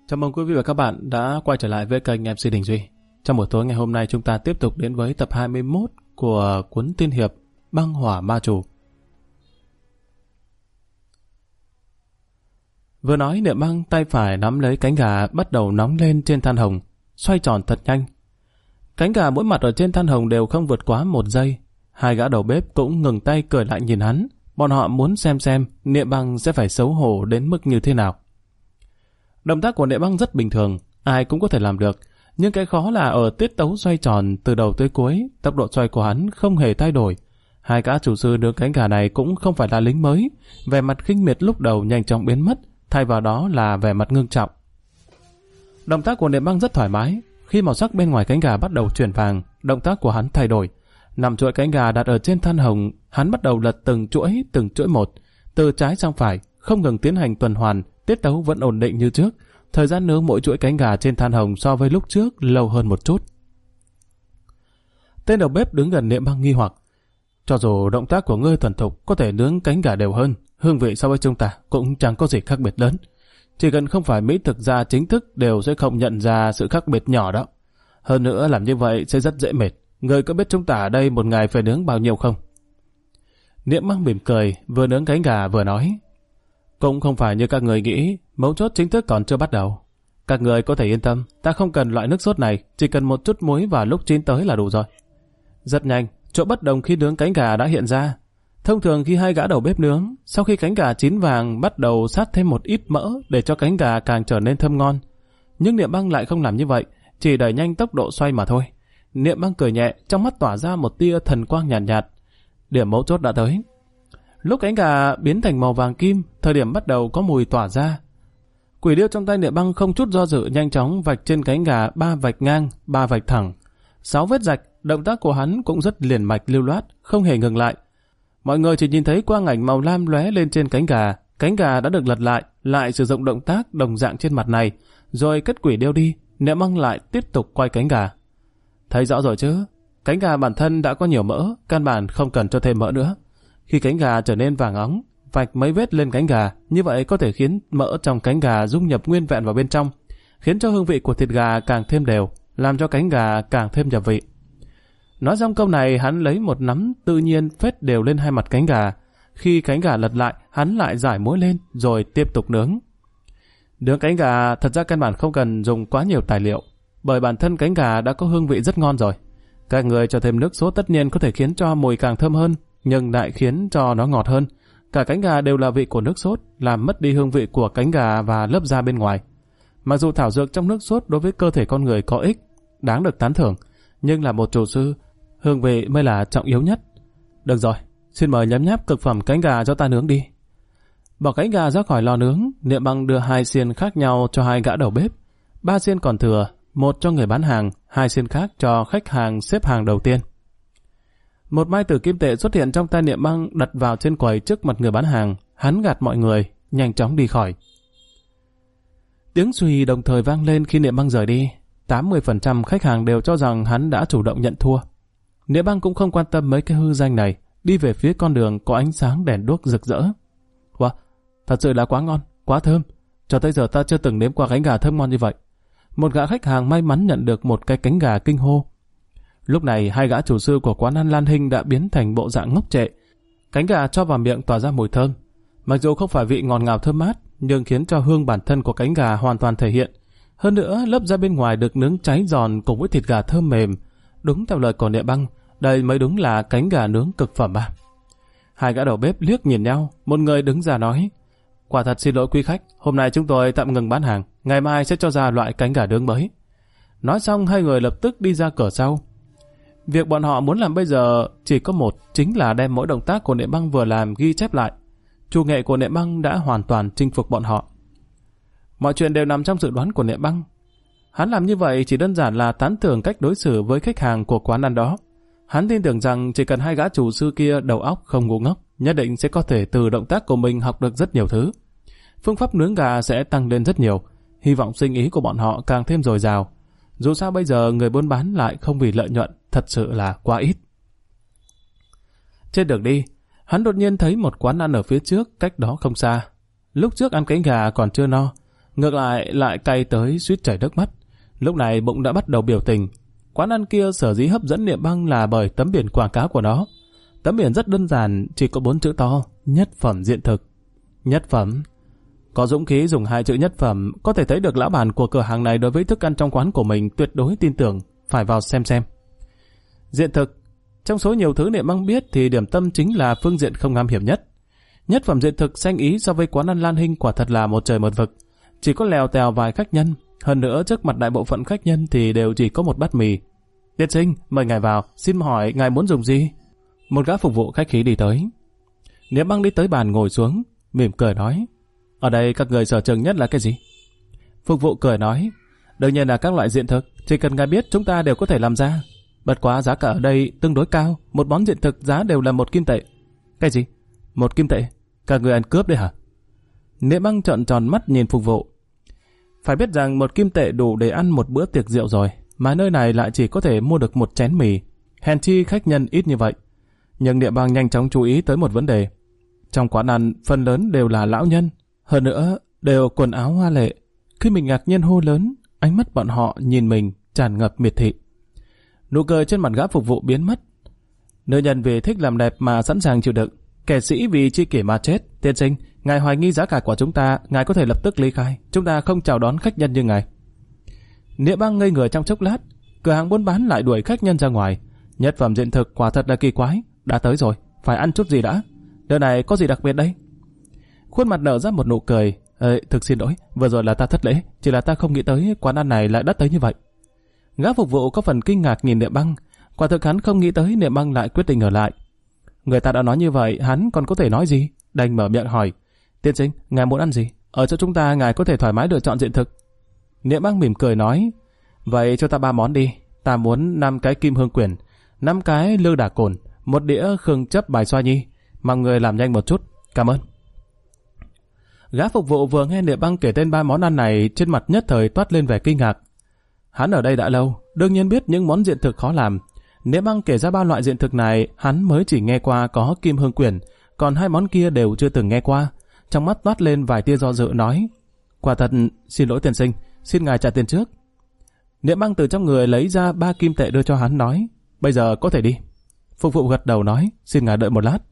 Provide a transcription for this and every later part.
Chào mừng quý vị và các bạn đã quay trở lại với kênh MC Đình Duy. Trong buổi tối ngày hôm nay chúng ta tiếp tục đến với tập 21 của cuốn tiên hiệp Băng Hỏa Ma Chủ. Vừa nói, Niệm Băng tay phải nắm lấy cánh gà bắt đầu nóng lên trên than hồng, xoay tròn thật nhanh. Cánh gà mỗi mặt ở trên than hồng đều không vượt quá 1 giây. Hai gã đầu bếp cũng ngừng tay cười lại nhìn hắn. Bọn họ muốn xem Niệm Băng sẽ phải xấu hổ đến mức như thế nào. Động tác của Niệm Băng rất bình thường, ai cũng có thể làm được, nhưng cái khó là ở tiết tấu xoay tròn từ đầu tới cuối, tốc độ xoay của hắn không hề thay đổi. Hai gã chủ sư nướng cánh gà này cũng không phải là lính mới, vẻ mặt khinh miệt lúc đầu nhanh chóng biến mất, thay vào đó là vẻ mặt ngưng trọng. Động tác của Niệm Băng rất thoải mái, khi màu sắc bên ngoài cánh gà bắt đầu chuyển vàng, động tác của hắn thay đổi. 5 chuỗi cánh gà đặt ở trên than hồng, hắn bắt đầu lật từng chuỗi một, từ trái sang phải, không ngừng tiến hành tuần hoàn, tiết tấu vẫn ổn định như trước. Thời gian nướng mỗi chuỗi cánh gà trên than hồng so với lúc trước lâu hơn một chút. Tên đầu bếp đứng gần Niệm Băng nghi hoặc. Cho dù động tác của ngươi thuần thục có thể nướng cánh gà đều hơn, hương vị so với chúng ta cũng chẳng có gì khác biệt lớn. Chỉ cần không phải mỹ thực gia chính thức đều sẽ không nhận ra sự khác biệt nhỏ đó. Hơn nữa làm như vậy sẽ rất dễ mệt. Ngươi có biết chúng ta ở đây một ngày phải nướng bao nhiêu không? Niệm Băng mỉm cười, vừa nướng cánh gà vừa nói. Cũng không phải như các người nghĩ, mấu chốt chính thức còn chưa bắt đầu. Các người có thể yên tâm, ta không cần loại nước sốt này, chỉ cần một chút muối vào lúc chín tới là đủ rồi. Rất nhanh, chỗ bất đồng khi nướng cánh gà đã hiện ra. Thông thường khi hai gã đầu bếp nướng, sau khi cánh gà chín vàng bắt đầu sát thêm một ít mỡ để cho cánh gà càng trở nên thơm ngon. Nhưng Niệm Băng lại không làm như vậy, chỉ đẩy nhanh tốc độ xoay mà thôi. Niệm Băng cười nhẹ, trong mắt tỏa ra một tia thần quang nhàn nhạt. Điểm mấu chốt đã tới. Lúc cánh gà biến thành màu vàng kim, thời điểm bắt đầu có mùi tỏa ra. Quỷ điêu trong tay Niệm Băng không chút do dự nhanh chóng vạch trên cánh gà 3 vạch ngang, 3 vạch thẳng, 6 vết rạch. Động tác của hắn cũng rất liền mạch lưu loát, không hề ngừng lại. Mọi người chỉ nhìn thấy quang ảnh màu lam lóe lên trên cánh gà đã được lật lại sử dụng động tác đồng dạng trên mặt này, rồi cất quỷ điêu đi. Niệm Băng lại tiếp tục quay cánh gà. Thấy rõ rồi chứ? Cánh gà bản thân đã có nhiều mỡ, căn bản không cần cho thêm mỡ nữa. Khi cánh gà trở nên vàng óng, vạch mấy vết lên cánh gà, như vậy có thể khiến mỡ trong cánh gà dung nhập nguyên vẹn vào bên trong, khiến cho hương vị của thịt gà càng thêm đều, làm cho cánh gà càng thêm nhập vị. Nói xong câu này, hắn lấy một nắm tự nhiên phết đều lên hai mặt cánh gà. Khi cánh gà lật lại, hắn lại rải muối lên, rồi tiếp tục nướng. Nướng cánh gà thật ra căn bản không cần dùng quá nhiều tài liệu, bởi bản thân cánh gà đã có hương vị rất ngon rồi. Các người cho thêm nước sốt tất nhiên có thể khiến cho mùi càng thơm hơn, nhưng lại khiến cho nó ngọt hơn. Cả cánh gà đều là vị của nước sốt, làm mất đi hương vị của cánh gà và lớp da bên ngoài. Mặc dù thảo dược trong nước sốt đối với cơ thể con người có ích, đáng được tán thưởng, nhưng là một chủ sư, hương vị mới là trọng yếu nhất. Được rồi, xin mời nhấm nháp cực phẩm cánh gà cho ta nướng đi. Bỏ cánh gà ra khỏi lò nướng, Niệm Băng đưa 2 xiên khác nhau cho hai gã đầu bếp. 3 xiên còn thừa, một cho người bán hàng, 2 xiên khác cho khách hàng xếp hàng đầu tiên. Một mai tử kim tệ xuất hiện trong tay Niệm Băng, đặt vào trên quầy trước mặt người bán hàng. Hắn gạt mọi người, nhanh chóng đi khỏi. Tiếng suy đồng thời vang lên khi Niệm Băng rời đi. 80% khách hàng đều cho rằng hắn đã chủ động nhận thua. Niệm Băng cũng không quan tâm mấy cái hư danh này, đi về phía con đường có ánh sáng đèn đuốc rực rỡ. Wow, thật sự là quá ngon, quá thơm. Cho tới giờ ta chưa từng nếm qua cánh gà thơm ngon như vậy. Một gã khách hàng may mắn nhận được một cái cánh gà kinh hô. Lúc này hai gã chủ sư của quán ăn Lan Hinh đã biến thành bộ dạng ngốc trệ. Cánh gà cho vào miệng tỏa ra mùi thơm. Mặc dù không phải vị ngọt ngào thơm mát, nhưng khiến cho hương bản thân của cánh gà hoàn toàn thể hiện. Hơn nữa, lớp da bên ngoài được nướng cháy giòn cùng với thịt gà thơm mềm. Đúng theo lời của Niệm Băng, đây mới đúng là cánh gà nướng cực phẩm à. Hai gã đầu bếp liếc nhìn nhau, một người đứng ra nói: Quả thật xin lỗi quý khách, hôm nay chúng tôi tạm ngừng bán hàng, ngày mai sẽ cho ra loại cánh gà nướng mới. Nói xong hai người lập tức đi ra cửa sau. Việc bọn họ muốn làm bây giờ chỉ có một, chính là đem mỗi động tác của Niệm Băng vừa làm ghi chép lại. Chủ nghệ của Niệm Băng đã hoàn toàn chinh phục bọn họ. Mọi chuyện đều nằm trong dự đoán của Niệm Băng. Hắn làm như vậy chỉ đơn giản là tán thưởng cách đối xử với khách hàng của quán ăn đó. Hắn tin tưởng rằng chỉ cần hai gã chủ sư kia đầu óc không ngu ngốc, nhất định sẽ có thể từ động tác của mình học được rất nhiều thứ. Phương pháp nướng gà sẽ tăng lên rất nhiều, hy vọng sinh ý của bọn họ càng thêm dồi dào. Dù sao bây giờ người buôn bán lại không vì lợi nhuận, thật sự là quá ít. Trên đường đi, hắn đột nhiên thấy một quán ăn ở phía trước, cách đó không xa. Lúc trước ăn cánh gà còn chưa no, ngược lại cay tới suýt chảy nước mắt. Lúc này bụng đã bắt đầu biểu tình. Quán ăn kia sở dĩ hấp dẫn Niệm Băng là bởi tấm biển quảng cáo của nó. Tấm biển rất đơn giản, chỉ có 4 chữ to: nhất phẩm diện thực. Nhất phẩm. Có dũng khí dùng 2 chữ nhất phẩm, có thể thấy được lão bản của cửa hàng này đối với thức ăn trong quán của mình tuyệt đối tin tưởng, phải vào xem. Diện thực. Trong số nhiều thứ Niệm Băng biết thì điểm tâm chính là phương diện không am hiểm nhất. Nhất phẩm diện thực xanh ý so với quán ăn Lan Hinh quả thật là một trời một vực. Chỉ có lèo tèo vài khách nhân, hơn nữa trước mặt đại bộ phận khách nhân thì đều chỉ có một bát mì. Tiên sinh, mời ngài vào, xin hỏi ngài muốn dùng gì? Một gã phục vụ khách khí đi tới. Niệm Băng đi tới bàn ngồi xuống, mỉm cười nói: ở đây các người sở trường nhất là cái gì? Phục vụ cười nói: đương nhiên là các loại diện thực, chỉ cần ngài biết chúng ta đều có thể làm ra. Bất quá giá cả ở đây tương đối cao, một món diện thực giá đều là 1 kim tệ. Cái gì? 1 kim tệ? Các người ăn cướp đấy hả? Niệm Băng trợn tròn mắt nhìn phục vụ. Phải biết rằng 1 kim tệ đủ để ăn một bữa tiệc rượu rồi, mà nơi này lại chỉ có thể mua được 1 chén mì. Hèn chi khách nhân ít như vậy. Nhưng Niệm Băng nhanh chóng chú ý tới một vấn đề. Trong quán ăn, phần lớn đều là lão nhân, hơn nữa đều quần áo hoa lệ. Khi mình ngạc nhiên hô lớn, ánh mắt bọn họ nhìn mình tràn ngập miệt thị. Nụ cười trên mặt gã phục vụ biến mất. Nữ nhân vì thích làm đẹp mà sẵn sàng chịu đựng, kẻ sĩ vì chi kỷ mà chết. Tiên sinh, ngài hoài nghi giá cả của chúng ta, ngài có thể lập tức ly khai, chúng ta không chào đón khách nhân như ngài. Niệm Băng ngây người trong chốc lát, cửa hàng buôn bán lại đuổi khách nhân ra ngoài. Nhất phẩm diện thực quả thật là kỳ quái, đã tới rồi, phải ăn chút gì đã. Nơi này có gì đặc biệt đây? Khuôn mặt nở ra một nụ cười. Thực xin lỗi, vừa rồi là ta thất lễ, chỉ là ta không nghĩ tới quán ăn này lại đắt tới như vậy. Gã phục vụ có phần kinh ngạc nhìn Niệm Băng, quả thực hắn không nghĩ tới Niệm Băng lại quyết định ở lại. Người ta đã nói như vậy, hắn còn có thể nói gì? Đành mở miệng hỏi: tiên sinh, ngài muốn ăn gì? Ở chỗ chúng ta ngài có thể thoải mái lựa chọn diện thực. Niệm Băng mỉm cười nói: vậy cho ta 3 món đi, ta muốn 5 cái kim hương quyển, 5 cái lư đả cồn, 1 đĩa khương chấp bài xoa nhi. Mong người làm nhanh một chút, cảm ơn. Gã phục vụ vừa nghe Niệm Băng kể tên 3 món ăn này, trên mặt nhất thời toát lên vẻ kinh ngạc. Hắn ở đây đã lâu, đương nhiên biết những món diện thực khó làm. Niệm Băng kể ra 3 loại diện thực này, hắn mới chỉ nghe qua có kim hương quyển, còn 2 món kia đều chưa từng nghe qua. Trong mắt toát lên vài tia do dự nói: quả thật, xin lỗi tiên sinh, xin ngài trả tiền trước. Niệm Băng từ trong người lấy ra 3 kim tệ đưa cho hắn nói: bây giờ có thể đi. Phục vụ gật đầu nói: xin ngài đợi một lát.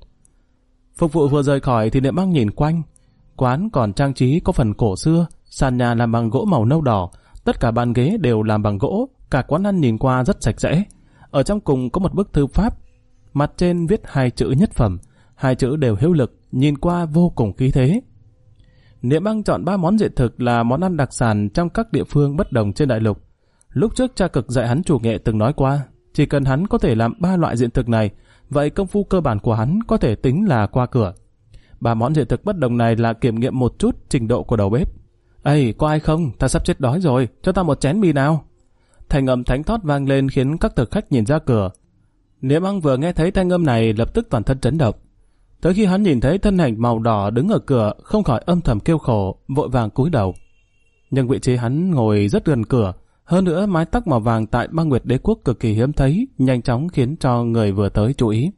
Phục vụ vừa rời khỏi thì Niệm Băng nhìn quanh. Quán còn trang trí có phần cổ xưa, sàn nhà làm bằng gỗ màu nâu đỏ, tất cả bàn ghế đều làm bằng gỗ, cả quán ăn nhìn qua rất sạch sẽ. Ở trong cùng có một bức thư pháp, mặt trên viết 2 chữ nhất phẩm, 2 chữ đều hữu lực, nhìn qua vô cùng khí thế. Niệm Băng chọn 3 món diện thực là món ăn đặc sản trong các địa phương bất đồng trên đại lục. Lúc trước cha cực dạy hắn chủ nghệ từng nói qua, chỉ cần hắn có thể làm 3 loại diện thực này, vậy công phu cơ bản của hắn có thể tính là qua cửa. 3 món diện thực bất đồng này là kiểm nghiệm một chút trình độ của đầu bếp. Ây, có ai không? Ta sắp chết đói rồi, cho ta một chén mì nào. Thanh âm thánh thót vang lên khiến các thực khách nhìn ra cửa. Niệm Băng vừa nghe thấy thanh âm này lập tức toàn thân chấn động. Tới khi hắn nhìn thấy thân ảnh màu đỏ đứng ở cửa, không khỏi âm thầm kêu khổ, vội vàng cúi đầu. Nhưng vị trí hắn ngồi rất gần cửa, hơn nữa mái tóc màu vàng tại Băng Nguyệt Đế quốc cực kỳ hiếm thấy, nhanh chóng khiến cho người vừa tới chú ý.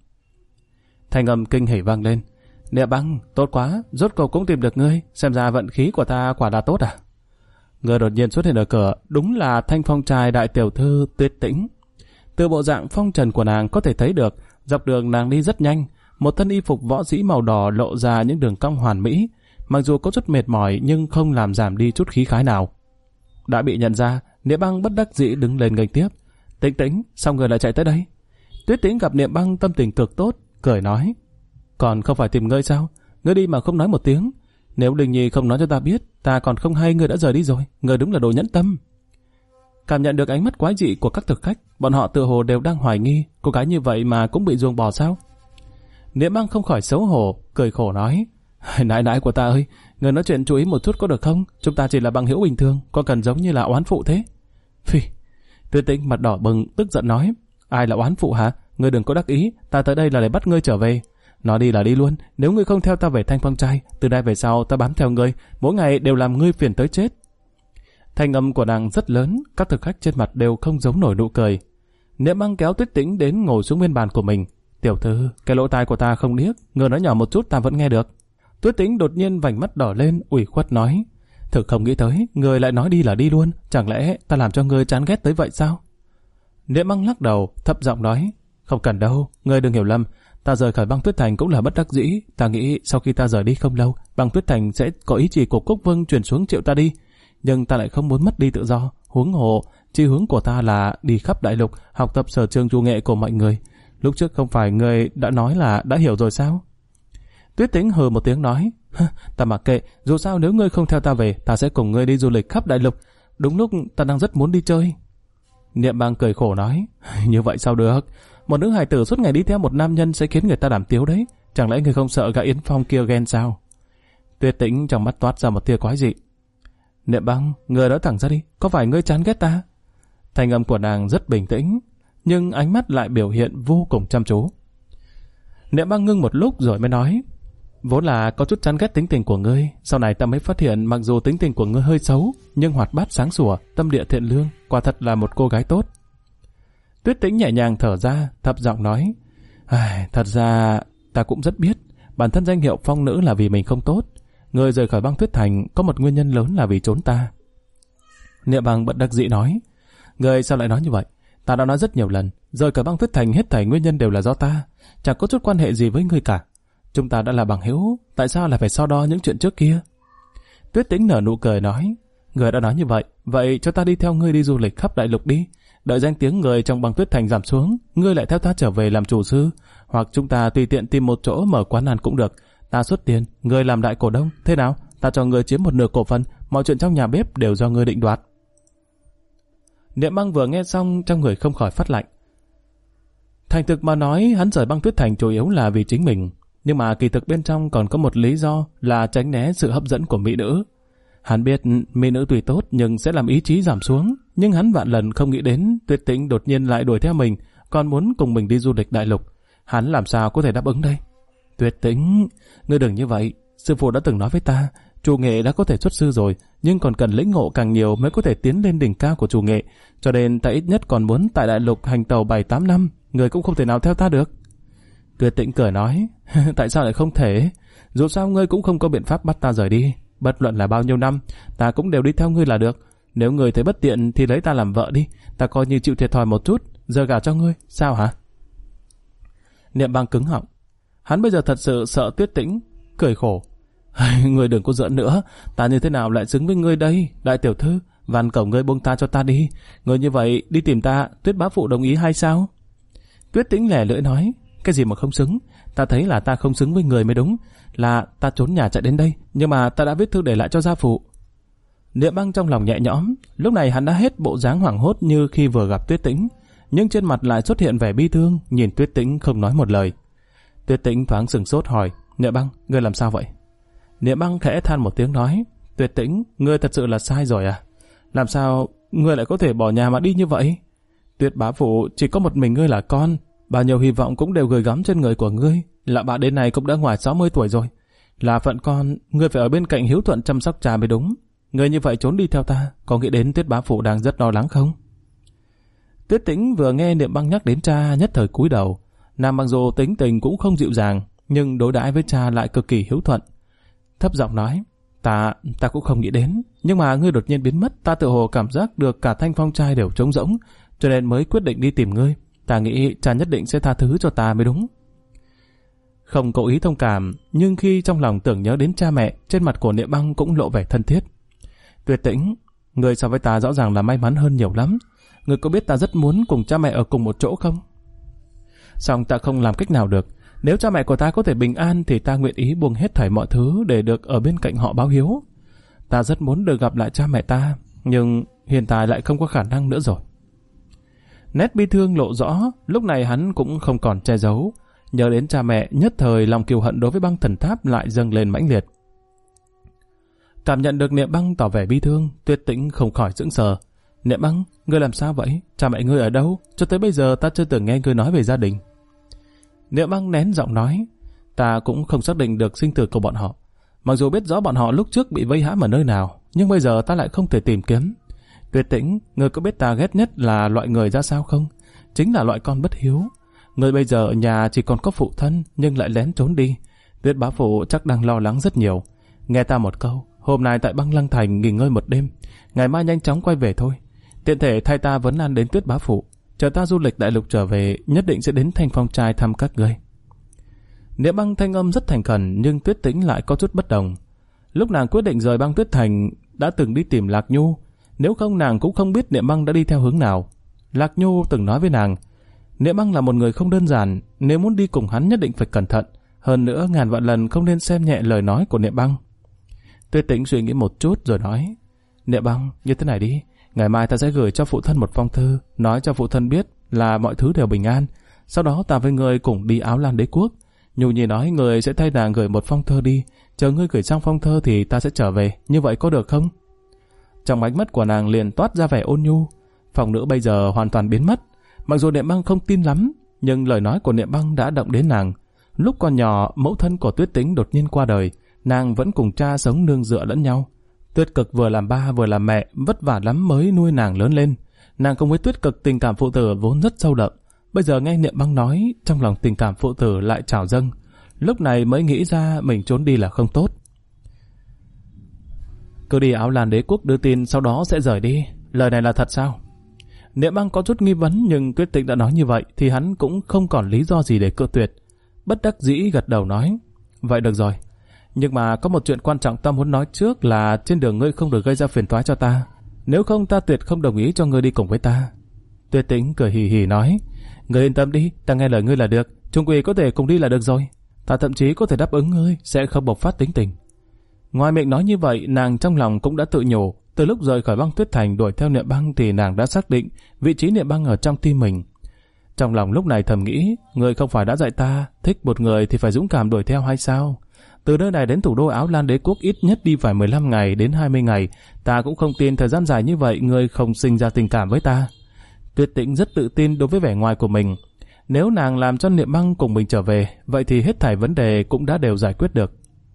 Thanh âm kinh hỉ vang lên: Niệm Băng, tốt quá, rốt cuộc cũng tìm được ngươi, xem ra vận khí của ta quả là tốt à? Người đột nhiên xuất hiện ở cửa, đúng là Thanh Phong trai đại tiểu thư Tuyết Tĩnh. Từ bộ dạng phong trần của nàng có thể thấy được, dọc đường nàng đi rất nhanh, một thân y phục võ sĩ màu đỏ lộ ra những đường cong hoàn mỹ, mặc dù có chút mệt mỏi nhưng không làm giảm đi chút khí khái nào. Đã bị nhận ra, Niệm Băng bất đắc dĩ đứng lên nghênh tiếp. Tĩnh Tĩnh, sao người lại chạy tới đây? Tuyết Tĩnh gặp Niệm Băng tâm tình cực tốt, cười nói: còn không phải tìm ngươi sao? Ngươi đi mà không nói một tiếng. Nếu Đình Nhi không nói cho ta biết, ta còn không hay ngươi đã rời đi rồi. Ngươi đúng là đồ nhẫn tâm. Cảm nhận được ánh mắt quái dị của các thực khách, bọn họ tự hồ đều đang hoài nghi, cô gái như vậy mà cũng bị ruồng bỏ sao? Niệm Băng không khỏi xấu hổ, cười khổ nói: nãi nãi của ta ơi, người nói chuyện chú ý một chút có được không? Chúng ta chỉ là bằng hữu bình thường, có cần giống như là oán phụ thế? Phi. Tuyết Tĩnh mặt đỏ bừng, tức giận nói: ai là oán phụ hả? Ngươi đừng có đắc ý, ta tới đây là để bắt ngươi trở về. Nói đi là đi luôn, nếu ngươi không theo ta về Thanh Phong trai, từ đây về sau ta bám theo ngươi, mỗi ngày đều làm ngươi phiền tới chết. Thanh âm của nàng rất lớn, các thực khách trên mặt đều không giấu nổi nụ cười. Niệm Băng kéo Tuyết Tĩnh đến ngồi xuống bên bàn của mình. Tiểu thư, cái lỗ tai của ta không điếc, ngươi nói nhỏ một chút ta vẫn nghe được. Tuyết Tĩnh đột nhiên vành mắt đỏ lên, ủy khuất nói: Thực không nghĩ tới, người lại nói đi là đi luôn. Chẳng lẽ ta làm cho người chán ghét tới vậy sao? Niệm Băng lắc đầu, thấp giọng nói, không cần đâu, người đừng hiểu lầm. Ta rời khỏi Băng Tuyết Thành cũng là bất đắc dĩ. Ta nghĩ sau khi ta rời đi không lâu, Băng Tuyết Thành sẽ có ý chỉ của Cúc Vương truyền xuống triệu ta đi. Nhưng ta lại không muốn mất đi tự do. Huống hồ, chí hướng của ta là đi khắp đại lục, học tập sở trường chủ nghệ của mọi người. Lúc trước không phải người đã nói là đã hiểu rồi sao? Tuyết Tĩnh hừ một tiếng nói, ta mặc kệ, dù sao nếu ngươi không theo ta về, ta sẽ cùng ngươi đi du lịch khắp đại lục. Đúng lúc ta đang rất muốn đi chơi. Niệm Băng cười khổ nói, như vậy sao được? Một nữ hài tử suốt ngày đi theo một nam nhân sẽ khiến người ta đảm tiếu đấy. Chẳng lẽ người không sợ gã Yến Phong kia ghen sao? Tuyết Tĩnh trong mắt toát ra một tia quái dị. Niệm Băng, người nói thẳng ra đi, có phải ngươi chán ghét ta? Thanh âm của nàng rất bình tĩnh, nhưng ánh mắt lại biểu hiện vô cùng chăm chú. Niệm Băng ngưng một lúc rồi mới nói, vốn là có chút chán ghét tính tình của ngươi, sau này ta mới phát hiện mặc dù tính tình của ngươi hơi xấu, nhưng hoạt bát sáng sủa, tâm địa thiện lương, quả thật là một cô gái tốt. Tuyết Tĩnh nhẹ nhàng thở ra, thấp giọng nói, thật ra ta cũng rất biết, bản thân danh hiệu phong nữ là vì mình không tốt. Ngươi rời khỏi Băng Tuyết Thành có một nguyên nhân lớn là vì trốn ta. Niệm Băng bất đắc dĩ nói, ngươi sao lại nói như vậy? Ta đã nói rất nhiều lần, rời khỏi Băng Tuyết Thành hết thảy nguyên nhân đều là do ta, chẳng có chút quan hệ gì với ngươi cả. Chúng ta đã là bằng hữu, tại sao lại phải so đo những chuyện trước kia? Tuyết Tĩnh nở nụ cười nói, ngươi đã nói như vậy, vậy cho ta đi theo ngươi đi du lịch khắp đại lục đi. Đợi danh tiếng người trong Băng Tuyết Thành giảm xuống, ngươi lại theo ta trở về làm chủ sư, hoặc chúng ta tùy tiện tìm một chỗ mở quán ăn cũng được. Ta xuất tiền, ngươi làm đại cổ đông, thế nào? Ta cho ngươi chiếm một nửa cổ phần, mọi chuyện trong nhà bếp đều do ngươi định đoạt. Niệm Băng vừa nghe xong trong người không khỏi phát lạnh. Thành thực mà nói, hắn rời Băng Tuyết Thành chủ yếu là vì chính mình, nhưng mà kỳ thực bên trong còn có một lý do là tránh né sự hấp dẫn của mỹ nữ. Hắn biết mỹ nữ tuy tốt nhưng sẽ làm ý chí giảm xuống, nhưng hắn vạn lần không nghĩ đến Tuyết Tĩnh đột nhiên lại đuổi theo mình, còn muốn cùng mình đi du lịch đại lục. Hắn làm sao có thể đáp ứng đây? Tuyết Tĩnh, ngươi đừng như vậy. Sư phụ đã từng nói với ta, chủ nghệ đã có thể xuất sư rồi, nhưng còn cần lĩnh ngộ càng nhiều mới có thể tiến lên đỉnh cao của chủ nghệ. Cho nên ta ít nhất còn muốn tại đại lục hành tàu 7-8 năm, người cũng không thể nào theo ta được. Tuyết Tĩnh cười nói, tại sao lại không thể? Dù sao ngươi cũng không có biện pháp bắt ta rời đi. Bất luận là bao nhiêu năm, ta cũng đều đi theo ngươi là được. Nếu ngươi thấy bất tiện thì lấy ta làm vợ đi, ta coi như chịu thiệt thòi một chút, giờ gả cho ngươi, sao hả? Niệm Băng cứng họng. Hắn bây giờ thật sự sợ Tuyết Tĩnh, cười khổ. Ngươi đừng có giỡn nữa, ta như thế nào lại xứng với ngươi đây, đại tiểu thư, van cầu ngươi buông ta cho ta đi. Ngươi như vậy đi tìm ta, Tuyết bá phụ đồng ý hay sao? Tuyết Tĩnh lẻ lưỡi nói, cái gì mà không xứng, ta thấy là ta không xứng với người mới đúng, là ta trốn nhà chạy đến đây, nhưng mà ta đã viết thư để lại cho gia phụ. Niệm Băng trong lòng nhẹ nhõm, lúc này hắn đã hết bộ dáng hoảng hốt như khi vừa gặp Tuyết Tĩnh, nhưng trên mặt lại xuất hiện vẻ bi thương, nhìn Tuyết Tĩnh không nói một lời. Tuyết Tĩnh thoáng sửng sốt hỏi, Niệm Băng, ngươi làm sao vậy? Niệm Băng khẽ than một tiếng nói, Tuyết Tĩnh, ngươi thật sự là sai rồi à? Làm sao ngươi lại có thể bỏ nhà mà đi như vậy? Tuyết bá phụ chỉ có một mình ngươi là con, bao nhiêu hy vọng cũng đều gửi gắm trên người của ngươi, lạ bạ đến này cũng đã ngoài 60 tuổi rồi. Là phận con, ngươi phải ở bên cạnh hiếu thuận chăm sóc cha mới đúng. Ngươi như vậy trốn đi theo ta, có nghĩ đến Tuyết bá phụ đang rất lo lắng không? Tuyết Tĩnh vừa nghe Niệm Băng nhắc đến cha nhất thời cúi đầu. Nàng mặc dù tính tình cũng không dịu dàng, nhưng đối đãi với cha lại cực kỳ hiếu thuận. Thấp giọng nói, ta cũng không nghĩ đến, nhưng mà ngươi đột nhiên biến mất, ta tự hồ cảm giác được cả Thanh Phong trai đều trống rỗng, cho nên mới quyết định đi tìm ngươi. Ta nghĩ cha nhất định sẽ tha thứ cho ta mới đúng. Không cố ý thông cảm, nhưng khi trong lòng tưởng nhớ đến cha mẹ, trên mặt của Niệm Băng cũng lộ vẻ thân thiết. Tuyết Tĩnh, ngươi so với ta rõ ràng là may mắn hơn nhiều lắm. Ngươi có biết ta rất muốn cùng cha mẹ ở cùng một chỗ không? Song ta không làm cách nào được. Nếu cha mẹ của ta có thể bình an thì ta nguyện ý buông hết thảy mọi thứ để được ở bên cạnh họ báo hiếu. Ta rất muốn được gặp lại cha mẹ ta, nhưng hiện tại lại không có khả năng nữa rồi. Nét bi thương lộ rõ, lúc này hắn cũng không còn che giấu. Nhớ đến cha mẹ, nhất thời lòng kiêu hận đối với Băng Thần Tháp lại dâng lên mãnh liệt. Cảm nhận được Niệm Băng tỏ vẻ bi thương, Tuyết Tĩnh không khỏi sững sờ. Niệm Băng, ngươi làm sao vậy? Cha mẹ ngươi ở đâu? Cho tới bây giờ ta chưa từng nghe ngươi nói về gia đình. Niệm Băng nén giọng nói, ta cũng không xác định được sinh tử của bọn họ. Mặc dù biết rõ bọn họ lúc trước bị vây hãm ở nơi nào, nhưng bây giờ ta lại không thể tìm kiếm. Tuyết Tĩnh, ngươi có biết ta ghét nhất là loại người ra sao không? Chính là loại con bất hiếu. Ngươi bây giờ ở nhà chỉ còn có phụ thân nhưng lại lén trốn đi. Tuyết bá phụ chắc đang lo lắng rất nhiều. Nghe ta một câu, Hôm nay tại Băng Lăng Thành nghỉ ngơi một đêm, ngày mai nhanh chóng quay về thôi. Tiện thể thay ta vấn an đến Tuyết bá phụ. Chờ ta du lịch đại lục trở về, nhất định sẽ đến Thanh Phong Trai thăm các ngươi. Niệm Băng thanh âm rất thành khẩn, nhưng Tuyết Tĩnh lại có chút bất đồng. Lúc nàng quyết định rời Băng Tuyết Thành, đã từng đi tìm Lạc Nhu. Nếu không nàng cũng không biết Niệm Băng đã đi theo hướng nào. Lạc Nhu từng nói với nàng, Niệm Băng là một người không đơn giản, nếu muốn đi cùng hắn nhất định phải cẩn thận. Hơn nữa ngàn vạn lần không nên xem nhẹ lời nói của Niệm Băng. Tuyết Tĩnh suy nghĩ một chút rồi nói, Niệm Băng, như thế này đi, ngày mai ta sẽ gửi cho phụ thân một phong thư, nói cho phụ thân biết là mọi thứ đều bình an. Sau đó ta với người cùng đi Áo Lan Đế Quốc. Nhu Nhi nói người sẽ thay nàng gửi một phong thơ đi, chờ ngươi gửi xong phong thơ thì ta sẽ trở về, như vậy có được không? Trong ánh mắt của nàng liền toát ra vẻ ôn nhu. Phòng nữ bây giờ hoàn toàn biến mất. Mặc dù Niệm Băng không tin lắm, nhưng lời nói của Niệm Băng đã động đến nàng. Lúc còn nhỏ, mẫu thân của Tuyết Tĩnh đột nhiên qua đời, nàng vẫn cùng cha sống nương dựa lẫn nhau. Tuyết Cực vừa làm ba vừa làm mẹ, vất vả lắm mới nuôi nàng lớn lên. Nàng cùng với Tuyết Cực tình cảm phụ tử vốn rất sâu đậm. Bây giờ nghe Niệm Băng nói, trong lòng tình cảm phụ tử lại trào dâng. Lúc này mới nghĩ ra mình trốn đi là không tốt. Cứ đi Áo Lan Đế Quốc đưa tin, sau đó sẽ rời đi. Lời này là thật sao? Niệm Băng có chút nghi vấn, nhưng Tuyết Tĩnh đã nói như vậy thì hắn cũng không còn lý do gì để cự tuyệt. Bất đắc dĩ gật đầu nói, vậy được rồi. Nhưng mà có một chuyện quan trọng ta muốn nói trước là trên đường ngươi không được gây ra phiền toái cho ta. Nếu không ta tuyệt không đồng ý cho ngươi đi cùng với ta. Tuyết Tĩnh cười hì hì nói, ngươi yên tâm đi, ta nghe lời ngươi là được. Trung quy có thể cùng đi là được rồi. Ta thậm chí có thể đáp ứng ngươi, sẽ không bộc phát tính tình. Ngoài miệng nói như vậy, nàng trong lòng cũng đã tự nhủ. Từ lúc rời khỏi Băng Tuyết Thành đuổi theo Niệm Băng thì nàng đã xác định vị trí Niệm Băng ở trong tim mình. Trong lòng lúc này thầm nghĩ, ngươi không phải đã dạy ta, thích một người thì phải dũng cảm đuổi theo hay sao? Từ nơi này đến thủ đô Áo Lan Đế Quốc ít nhất đi phải 15 ngày đến 20 ngày, ta cũng không tin thời gian dài như vậy ngươi không sinh ra tình cảm với ta. Tuyết Tĩnh rất tự tin đối với vẻ ngoài của mình. Nếu nàng làm cho Niệm Băng cùng mình trở về, vậy thì hết thảy vấn đề cũng đã đều giải quyết được.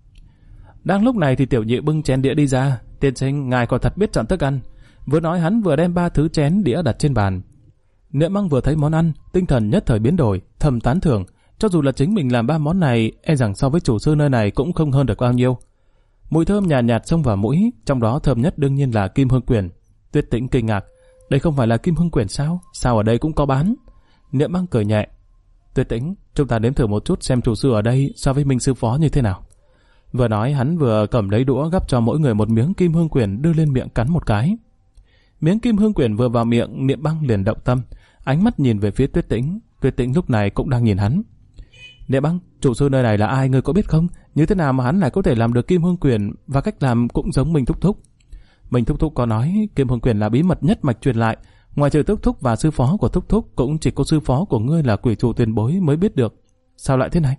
Đang lúc này thì Tiểu Nhị bưng chén đĩa đi ra. Tiên sinh, ngài còn thật biết chọn thức ăn. Vừa nói hắn vừa đem 3 thứ chén đĩa đặt trên bàn. Niệm Băng vừa thấy món ăn, tinh thần nhất thời biến đổi, thầm tán thưởng. Cho dù là chính mình làm 3 món này, e rằng so với chủ sư nơi này cũng không hơn được bao nhiêu. Mùi thơm nhàn nhạt xông vào mũi, trong đó thơm nhất đương nhiên là Kim Hương Quyển. Tuyết Tĩnh kinh ngạc, đây không phải là Kim Hương Quyển sao? Sao ở đây cũng có bán? Niệm Băng cười nhẹ, Tuyết Tĩnh, chúng ta nếm thử một chút xem chủ sư ở đây so với Minh sư phó như thế nào. Vừa nói hắn vừa cầm lấy đũa gắp cho mỗi người một miếng Kim Hương Quyển đưa lên miệng cắn một cái. Miếng Kim Hương Quyển vừa vào miệng, Niệm Băng liền động tâm, ánh mắt nhìn về phía Tuyết Tĩnh. Tuyết Tĩnh lúc này cũng đang nhìn hắn. Niệm Băng, chủ sư nơi này là ai ngươi có biết không? Như thế nào mà hắn lại có thể làm được Kim Hương Quyển và cách làm cũng giống Minh Thúc Thúc? Minh Thúc Thúc có nói Kim Hương Quyển là bí mật nhất mạch truyền lại, ngoài trừ Thúc Thúc và sư phó của Thúc Thúc cũng chỉ có sư phó của ngươi là quỷ trụ tiền bối mới biết được. Sao lại thế này?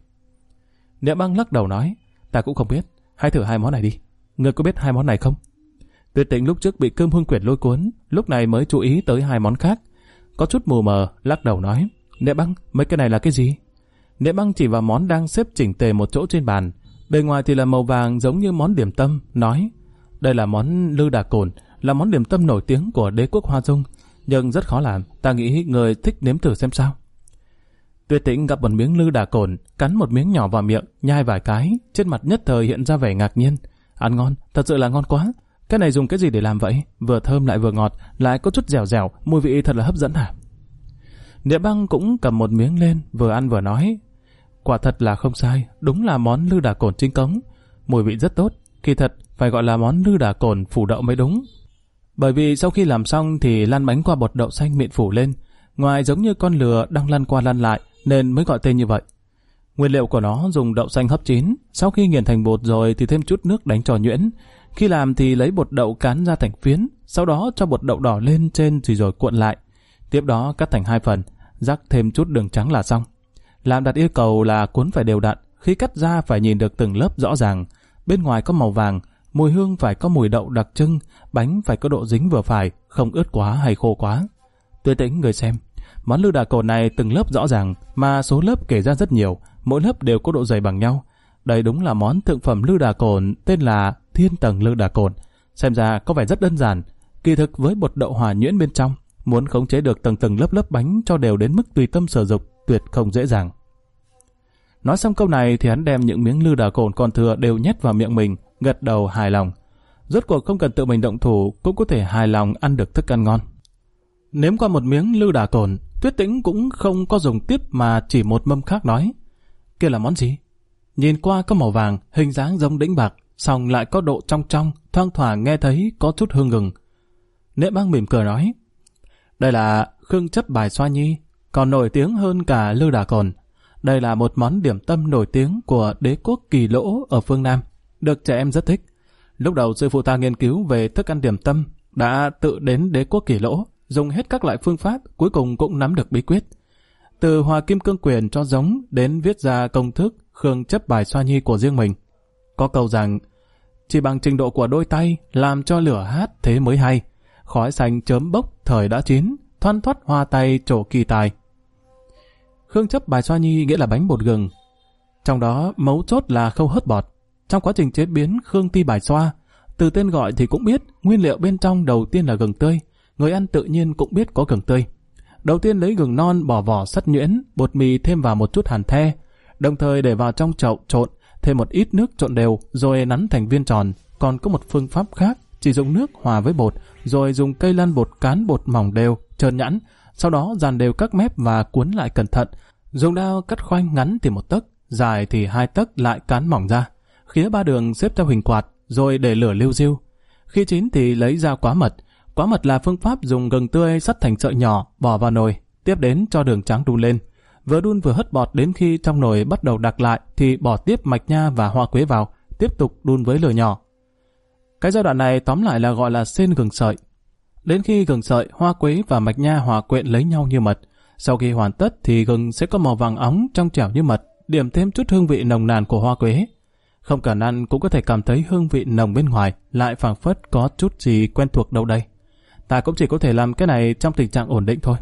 Niệm Băng lắc đầu nói, ta cũng không biết, hãy thử 2 món này đi. Ngươi có biết 2 món này không? Tuyết Tĩnh lúc trước bị Kim Hương Quyển lôi cuốn, lúc này mới chú ý tới 2 món khác. Có chút mù mờ, lắc đầu nói, Niệm Băng, mấy cái này là cái gì? Niệm Băng chỉ vào món đang xếp chỉnh tề một chỗ trên bàn, bề ngoài thì là màu vàng giống như món điểm tâm, nói, đây là món lư đà cồn, là món điểm tâm nổi tiếng của đế quốc Hoa Dung, nhưng rất khó làm, ta nghĩ người thích nếm thử xem sao. Tuyết Tĩnh gặp một miếng lư đà cồn, cắn một miếng nhỏ vào miệng, nhai vài cái, trên mặt nhất thời hiện ra vẻ ngạc nhiên. Ăn ngon, thật sự là ngon quá. Cái này dùng cái gì để làm vậy? Vừa thơm lại vừa ngọt, lại có chút dẻo dẻo, mùi vị thật là hấp dẫn hả? Niệm Băng cũng cầm một miếng lên, vừa ăn vừa nói, quả thật là không sai, đúng là món lư đà cồn chính cống, mùi vị rất tốt. Kỳ thật phải gọi là món lư đà cồn phủ đậu mới đúng, bởi vì sau khi làm xong thì lăn bánh qua bột đậu xanh mịn phủ lên, ngoài giống như con lừa đang lăn qua lăn lại nên mới gọi tên như vậy. Nguyên liệu của nó dùng đậu xanh hấp chín, sau khi nghiền thành bột rồi thì thêm chút nước đánh trò nhuyễn. Khi làm thì lấy bột đậu cán ra thành phiến, sau đó cho bột đậu đỏ lên trên rồi cuộn lại. Tiếp đó cắt thành 2 phần, rắc thêm chút đường trắng là xong. Làm đặt yêu cầu là cuốn phải đều đặn, khi cắt ra phải nhìn được từng lớp rõ ràng. Bên ngoài có màu vàng, mùi hương phải có mùi đậu đặc trưng, bánh phải có độ dính vừa phải, không ướt quá hay khô quá. Tuyết Tĩnh người xem, món lư đà cồn này từng lớp rõ ràng, mà số lớp kể ra rất nhiều, mỗi lớp đều có độ dày bằng nhau. Đây đúng là món thượng phẩm lư đà cồn, tên là Thiên Tầng Lư Đà Cồn. Xem ra có vẻ rất đơn giản, kỳ thực với bột đậu hòa nhuyễn bên trong, muốn khống chế được tầng tầng lớp lớp bánh cho đều đến mức tùy tâm sở dục, tuyệt không dễ dàng. Nói xong câu này thì hắn đem những miếng lư đà cồn còn thừa đều nhét vào miệng mình, gật đầu hài lòng. rốt cuộc không cần tự mình động thủ cũng có thể hài lòng ăn được thức ăn ngon. Nếm qua một miếng lư đà cồn, Tuyết Tĩnh cũng không có dùng tiếp mà chỉ một mâm khác nói. Kia là món gì? Nhìn qua có màu vàng, hình dáng giống đĩnh bạc, song lại có độ trong trong, thoang thoảng nghe thấy có chút hương gừng. Niệm Băng mỉm cười nói, đây là khương chấp bài xoa nhi, còn nổi tiếng hơn cả lư đà cồn. Đây là một món điểm tâm nổi tiếng của đế quốc Kỳ Lỗ ở phương Nam, được trẻ em rất thích. Lúc đầu sư phụ ta nghiên cứu về thức ăn điểm tâm, đã tự đến đế quốc Kỳ Lỗ, dùng hết các loại phương pháp, cuối cùng cũng nắm được bí quyết. Từ hòa kim cương quyền cho giống đến viết ra công thức khương chấp bài xoa nhi của riêng mình. Có câu rằng, chỉ bằng trình độ của đôi tay làm cho lửa hát thế mới hay. Khói xanh chớm bốc thời đã chín, thoăn thoắt hoa tay trổ kỳ tài. Khương chấp bài xoa nhi nghĩa là bánh bột gừng. Trong đó mấu chốt là khâu hớt bọt. Trong quá trình chế biến khương ti bài xoa, từ tên gọi thì cũng biết nguyên liệu bên trong đầu tiên là gừng tươi. Người ăn tự nhiên cũng biết có gừng tươi. Đầu tiên lấy gừng non bỏ vỏ sắt nhuyễn, bột mì thêm vào một chút hàn the, đồng thời để vào trong chậu trộn, thêm một ít nước trộn đều rồi nắn thành viên tròn. Còn có một phương pháp khác, chỉ dùng nước hòa với bột, rồi dùng cây lăn bột cán bột mỏng đều, trơn nhẵn, sau đó dàn đều các mép và cuốn lại cẩn thận. Dùng dao cắt khoanh ngắn thì 1 tấc, dài thì 2 tấc lại cán mỏng ra. Khía 3 đường xếp theo hình quạt, rồi để lửa liu riu. Khi chín thì lấy ra quá mật. Quá mật là phương pháp dùng gừng tươi sắt thành sợi nhỏ, bỏ vào nồi, tiếp đến cho đường trắng đun lên. Vừa đun vừa hất bọt đến khi trong nồi bắt đầu đặc lại thì bỏ tiếp mạch nha và hoa quế vào, tiếp tục đun với lửa nhỏ. Cái giai đoạn này tóm lại là gọi là xên gừng sợi. Đến khi gừng sợi, hoa quế và mạch nha hòa quyện lấy nhau như mật. Sau khi hoàn tất thì gừng sẽ có màu vàng óng trong trẻo như mật, điểm thêm chút hương vị nồng nàn của hoa quế. Không cần ăn cũng có thể cảm thấy hương vị nồng bên ngoài, lại phảng phất có chút gì quen thuộc đâu đây. Ta cũng chỉ có thể làm cái này trong tình trạng ổn định thôi.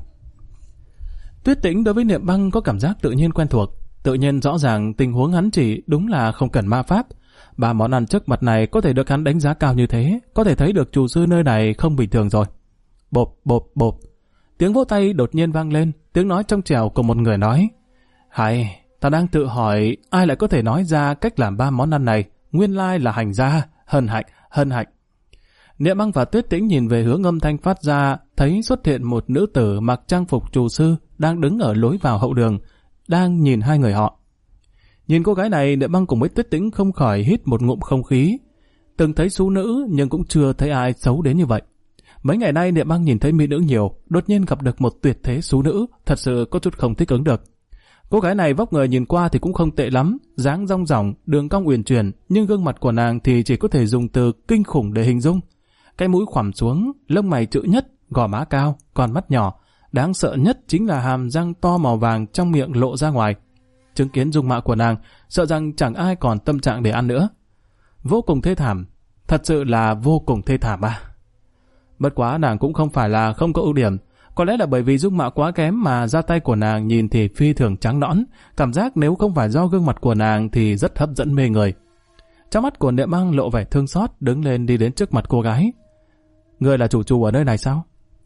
Tuyết Tĩnh đối với Niệm Băng có cảm giác tự nhiên quen thuộc, tự nhiên rõ ràng tình huống hắn chỉ đúng là không cần ma pháp. 3 món ăn trước mặt này có thể được hắn đánh giá cao như thế, có thể thấy được chủ sư nơi này không bình thường rồi. Bộp bộp bộp, tiếng vỗ tay đột nhiên vang lên, tiếng nói trong trẻo của một người nói: Hay, ta đang tự hỏi ai lại có thể nói ra cách làm 3 món ăn này, nguyên lai là Hành gia, hân hạnh, hân hạnh. Niệm Băng và Tuyết Tĩnh nhìn về hướng âm thanh phát ra, thấy xuất hiện một nữ tử mặc trang phục chủ sư đang đứng ở lối vào hậu đường, đang nhìn hai người họ. Nhìn cô gái này, Niệm Băng cùng với Tuyết Tĩnh không khỏi hít một ngụm không khí. Từng thấy xú nữ nhưng cũng chưa thấy ai xấu đến như vậy. Mấy ngày nay Niệm Băng nhìn thấy mỹ nữ nhiều, đột nhiên gặp được một tuyệt thế xú nữ, thật sự có chút không thích ứng được. Cô gái này vóc người nhìn qua thì cũng không tệ lắm, dáng rong ròng, đường cong uyển chuyển, nhưng gương mặt của nàng thì chỉ có thể dùng từ kinh khủng để hình dung. Cái mũi khoằm xuống, lông mày chữ nhất, gò má cao, con mắt nhỏ. Đáng sợ nhất chính là hàm răng to màu vàng trong miệng lộ ra ngoài. Chứng kiến dung mạo của nàng, sợ rằng chẳng ai còn tâm trạng để ăn nữa. Vô cùng thê thảm, thật sự là vô cùng thê thảm à. Bất quá nàng cũng không phải là không có ưu điểm. Có lẽ là bởi vì dung mạo quá kém mà da tay của nàng nhìn thì phi thường trắng nõn. Cảm giác nếu không phải do gương mặt của nàng thì rất hấp dẫn mê người. Trong mắt của Niệm Băng lộ vẻ thương xót, đứng lên đi đến trước mặt cô gái. Ngươi là chủ ở nơi này sao?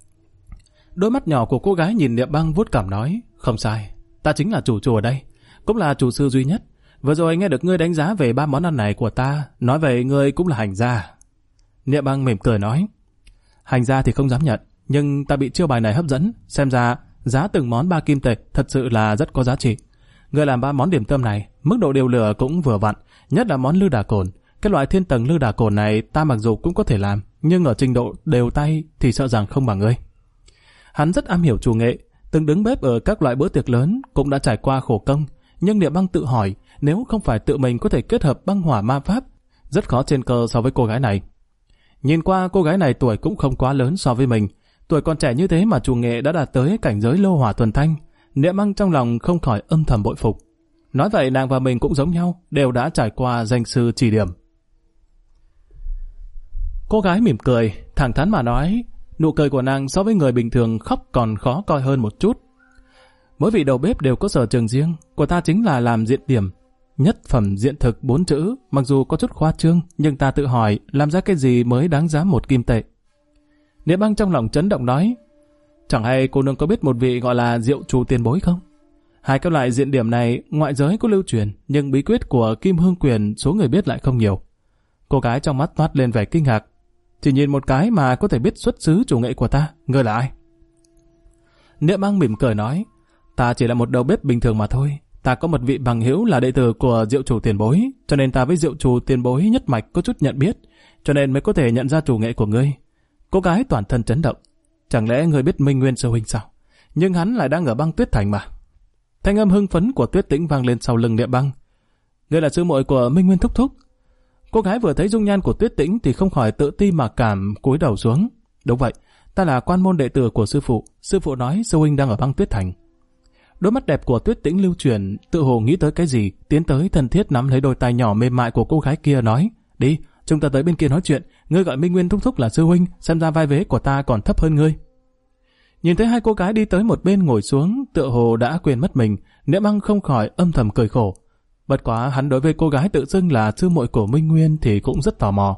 Đôi mắt nhỏ của cô gái nhìn Niệm Băng vuốt cảm nói: Không sai, ta chính là chủ ở đây, cũng là chủ sư duy nhất. Vừa rồi nghe được ngươi đánh giá về 3 món ăn này của ta, nói vậy ngươi cũng là hành gia. Niệm Băng mỉm cười nói: Hành gia thì không dám nhận, nhưng ta bị chiêu bài này hấp dẫn, xem ra giá từng món 3 kim tệ thật sự là rất có giá trị. Ngươi làm 3 món điểm tâm này, mức độ điều lửa cũng vừa vặn, nhất là món lư đà cồn. Cái loại thiên tầng lư đà cồn này ta mặc dù cũng có thể làm, nhưng ở trình độ đều tay thì sợ rằng không bằng ngươi. Hắn rất am hiểu chủ nghệ, từng đứng bếp ở các loại bữa tiệc lớn, cũng đã trải qua khổ công. Nhưng Niệm Băng tự hỏi, nếu không phải tự mình có thể kết hợp băng hỏa ma pháp, rất khó trên cơ so với cô gái này. Nhìn qua cô gái này tuổi cũng không quá lớn so với mình, tuổi còn trẻ như thế mà chủ nghệ đã đạt tới cảnh giới lô hỏa thuần thanh. Niệm Băng trong lòng không khỏi âm thầm bội phục. Nói vậy nàng và mình cũng giống nhau, đều đã trải qua danh sư chỉ điểm. Cô gái mỉm cười, thẳng thắn mà nói, nụ cười của nàng so với người bình thường khóc còn khó coi hơn một chút. Mỗi vị đầu bếp đều có sở trường riêng, của ta chính là làm diện điểm. Nhất phẩm diện thực 4 chữ, mặc dù có chút khoa trương, nhưng ta tự hỏi làm ra cái gì mới đáng giá 1 kim tệ. Niệm Băng trong lòng chấn động nói: Chẳng hay cô nương có biết một vị gọi là Diệu Chủ tiền bối không? 2 cái loại diện điểm này ngoại giới có lưu truyền, nhưng bí quyết của Kim Hương Quyền số người biết lại không nhiều. Cô gái trong mắt toát lên vẻ kinh ngạc, Chỉ nhìn một cái mà có thể biết xuất xứ chủ nghệ của ta. Ngươi là ai? Niệm Băng mỉm cười nói, ta chỉ là một đầu bếp bình thường mà thôi. Ta có một vị bằng hữu là đệ tử của Diệu chủ tiền bối, cho nên ta với Diệu chủ tiền bối nhất mạch có chút nhận biết, cho nên mới có thể nhận ra chủ nghệ của ngươi. Cô gái toàn thân chấn động. Chẳng lẽ ngươi biết Minh Nguyên sư huynh sao? Nhưng hắn lại đang ở Băng Tuyết Thành mà. Thanh âm hưng phấn của Tuyết Tĩnh vang lên sau lưng Niệm Băng. Ngươi là sư muội của Minh Nguyên thúc thúc. Cô gái vừa thấy dung nhan của Tuyết Tĩnh thì không khỏi tự ti mà cảm, cúi đầu xuống. Đúng vậy, ta là quan môn đệ tử của sư phụ nói sư huynh đang ở Băng Tuyết Thành. Đôi mắt đẹp của Tuyết Tĩnh lưu chuyển, tự hồ nghĩ tới cái gì, tiến tới thân thiết nắm lấy đôi tay nhỏ mềm mại của cô gái kia nói, đi, chúng ta tới bên kia nói chuyện, ngươi gọi Minh Nguyên thúc thúc là sư huynh, xem ra vai vế của ta còn thấp hơn ngươi. Nhìn thấy hai cô gái đi tới một bên ngồi xuống, tựa hồ đã quên mất mình, Niệm Băng không khỏi âm thầm cười khổ. Bất quá hắn đối với cô gái tự xưng là sư muội của Minh Nguyên thì cũng rất tò mò.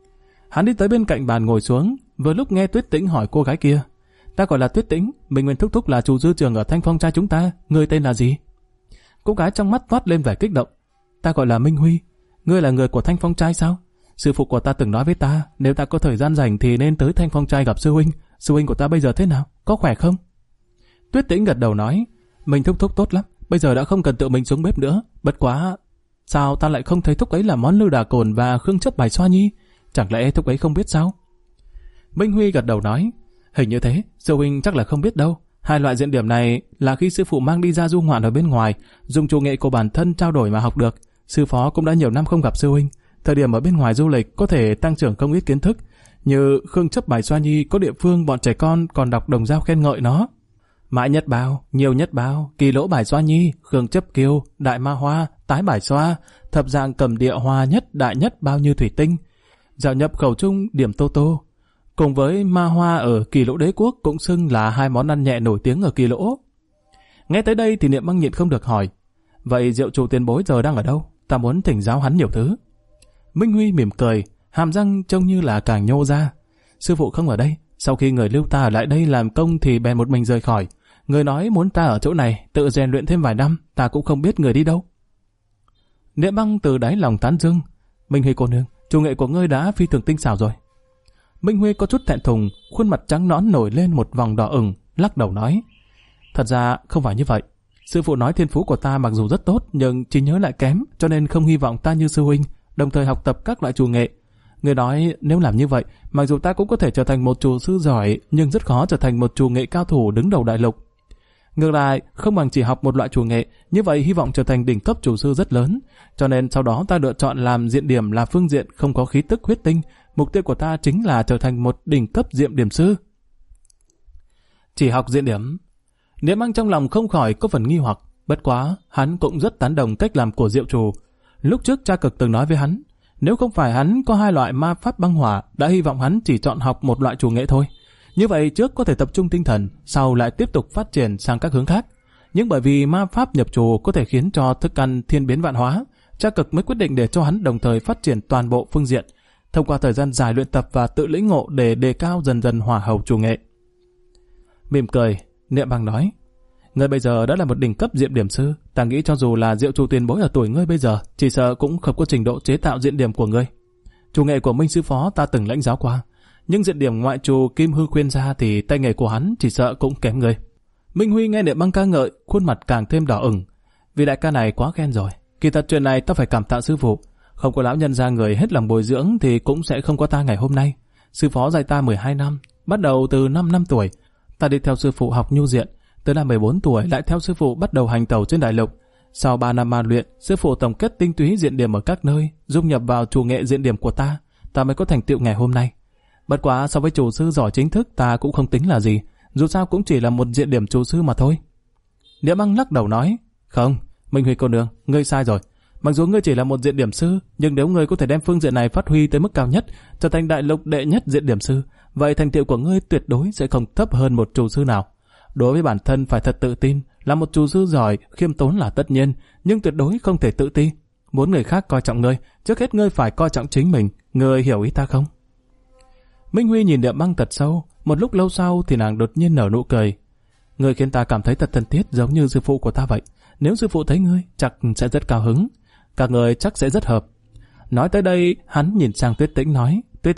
Hắn đi tới bên cạnh bàn ngồi xuống, vừa lúc nghe Tuyết Tĩnh hỏi cô gái kia, ta gọi là Tuyết Tĩnh, Minh Nguyên thúc thúc là chủ sư trường ở Thanh Phong trai chúng ta, ngươi tên là gì? Cô gái trong mắt toát lên vẻ kích động, ta gọi là Minh Huy, ngươi là người của Thanh Phong trai sao? Sư phụ của ta từng nói với ta, nếu ta có thời gian rảnh thì nên tới Thanh Phong trai gặp sư huynh của ta bây giờ thế nào, có khỏe không? Tuyết Tĩnh gật đầu nói, mình thúc thúc tốt lắm, bây giờ đã không cần tự mình xuống bếp nữa, bất quá sao ta lại không thấy thúc ấy làm món lư đà cồn và khương chấp bài xoa nhi, chẳng lẽ thúc ấy không biết sao? Minh Huy gật đầu nói, hình như thế, sư huynh chắc là không biết đâu. Hai loại diện điểm này là khi sư phụ mang đi ra du ngoạn ở bên ngoài, dùng chủ nghệ của bản thân trao đổi mà học được. Sư phó cũng đã nhiều năm không gặp sư huynh, thời điểm ở bên ngoài du lịch có thể tăng trưởng không ít kiến thức. Như khương chấp bài xoa nhi có địa phương bọn trẻ con còn đọc đồng dao khen ngợi nó. Mãi nhất bao, nhiều nhất bao, kỳ lỗ bài xoa nhi, khương chấp kiêu, đại ma hoa, tái bài xoa, thập dạng cầm địa hoa nhất, đại nhất bao nhiêu thủy tinh. Dạo nhập khẩu chung điểm tô tô. Cùng với ma hoa ở Kỳ Lỗ Đế Quốc cũng xưng là hai món ăn nhẹ nổi tiếng ở Kỳ Lỗ. Nghe tới đây thì Niệm Băng nhịn không được hỏi, vậy Diệu chủ tiền bối giờ đang ở đâu? Ta muốn thỉnh giáo hắn nhiều thứ. Minh Huy mỉm cười, hàm răng trông như là càng nhô ra. Sư phụ không ở đây, sau khi người lưu ta ở lại đây làm công thì bèn một mình rời khỏi. Người nói muốn ta ở chỗ này, tự rèn luyện thêm vài năm, ta cũng không biết người đi đâu. Niệm Băng từ đáy lòng tán dương, Minh Huy cô nương, chủ nghệ của ngươi đã phi thường tinh xảo rồi. Minh Huy có chút thẹn thùng, khuôn mặt trắng nõn nổi lên một vòng đỏ ửng, lắc đầu nói, thật ra không phải như vậy. Sư phụ nói thiên phú của ta mặc dù rất tốt nhưng trí nhớ lại kém, cho nên không hy vọng ta như sư huynh, đồng thời học tập các loại chủ nghệ. Người nói nếu làm như vậy, mặc dù ta cũng có thể trở thành một chủ sư giỏi, nhưng rất khó trở thành một chủ nghệ cao thủ đứng đầu đại lục. Ngược lại, không bằng chỉ học một loại chủ nghệ, như vậy hy vọng trở thành đỉnh cấp chủ sư rất lớn. Cho nên sau đó ta lựa chọn làm diện điểm là phương diện không có khí tức huyết tinh. Mục tiêu của ta chính là trở thành một đỉnh cấp diện điểm sư. Chỉ học diện điểm. Niệm Băng trong lòng không khỏi có phần nghi hoặc, bất quá hắn cũng rất tán đồng cách làm của Diệu chủ. Lúc trước cha cực từng nói với hắn, nếu không phải hắn có hai loại ma pháp băng hỏa, đã hy vọng hắn chỉ chọn học một loại chủ nghệ thôi. Như vậy trước có thể tập trung tinh thần, sau lại tiếp tục phát triển sang các hướng khác. Nhưng bởi vì ma pháp nhập trù có thể khiến cho thức ăn thiên biến vạn hóa, cha cực mới quyết định để cho hắn đồng thời phát triển toàn bộ phương diện, thông qua thời gian dài luyện tập và tự lĩnh ngộ để đề cao dần dần hỏa hầu chủ nghệ. Mỉm cười, Niệm Băng nói, ngươi bây giờ đã là một đỉnh cấp diện điểm sư, ta nghĩ cho dù là Diệu chủ tiền bối ở tuổi ngươi bây giờ, chỉ sợ cũng không có trình độ chế tạo diện điểm của ngươi. Chủ nghệ của Minh sư phó ta từng lãnh giáo qua, nhưng diện điểm ngoại trù Kim Hư khuyên ra thì tay nghề của hắn chỉ sợ cũng kém ngươi. Minh Huy nghe Niệm Băng ca ngợi, khuôn mặt càng thêm đỏ ửng. Vì đại ca này quá khen rồi, kỳ thật chuyện này ta phải cảm tạ sư phụ. Không có lão nhân gia người hết lòng bồi dưỡng thì cũng sẽ không có ta ngày hôm nay. Sư phó dạy ta 12 năm, bắt đầu từ 5 năm tuổi. Ta đi theo sư phụ học nhu diện, tới năm 14 tuổi lại theo sư phụ bắt đầu hành tẩu trên đại lục. Sau 3 năm ma luyện, sư phụ tổng kết tinh túy diện điểm ở các nơi, dung nhập vào chủ nghệ diện điểm của ta mới có thành tựu ngày hôm nay. Bất quá so với chủ sư giỏi chính thức ta cũng không tính là gì, dù sao cũng chỉ là một diện điểm chủ sư mà thôi. Niệm Băng lắc đầu nói, không, Minh Huy cô nương, ngươi sai rồi. Mặc dù ngươi chỉ là một diện điểm sư, nhưng nếu ngươi có thể đem phương diện này phát huy tới mức cao nhất, trở thành đại lục đệ nhất diện điểm sư, vậy thành tựu của ngươi tuyệt đối sẽ không thấp hơn một chủ sư nào. Đối với bản thân phải thật tự tin, là một chủ sư giỏi, khiêm tốn là tất nhiên, nhưng tuyệt đối không thể tự ti. Muốn người khác coi trọng ngươi, trước hết ngươi phải coi trọng chính mình, ngươi hiểu ý ta không? Minh Huy nhìn Niệm Băng thật sâu, một lúc lâu sau thì nàng đột nhiên nở nụ cười. Ngươi khiến ta cảm thấy thật thân thiết giống như sư phụ của ta vậy. Nếu sư phụ thấy ngươi, chắc sẽ rất cao hứng. Các người chắc sẽ rất hợp. Nói tới đây, hắn nhìn sang Tuyết Tĩnh nói, Tuyết tỷ tỷ,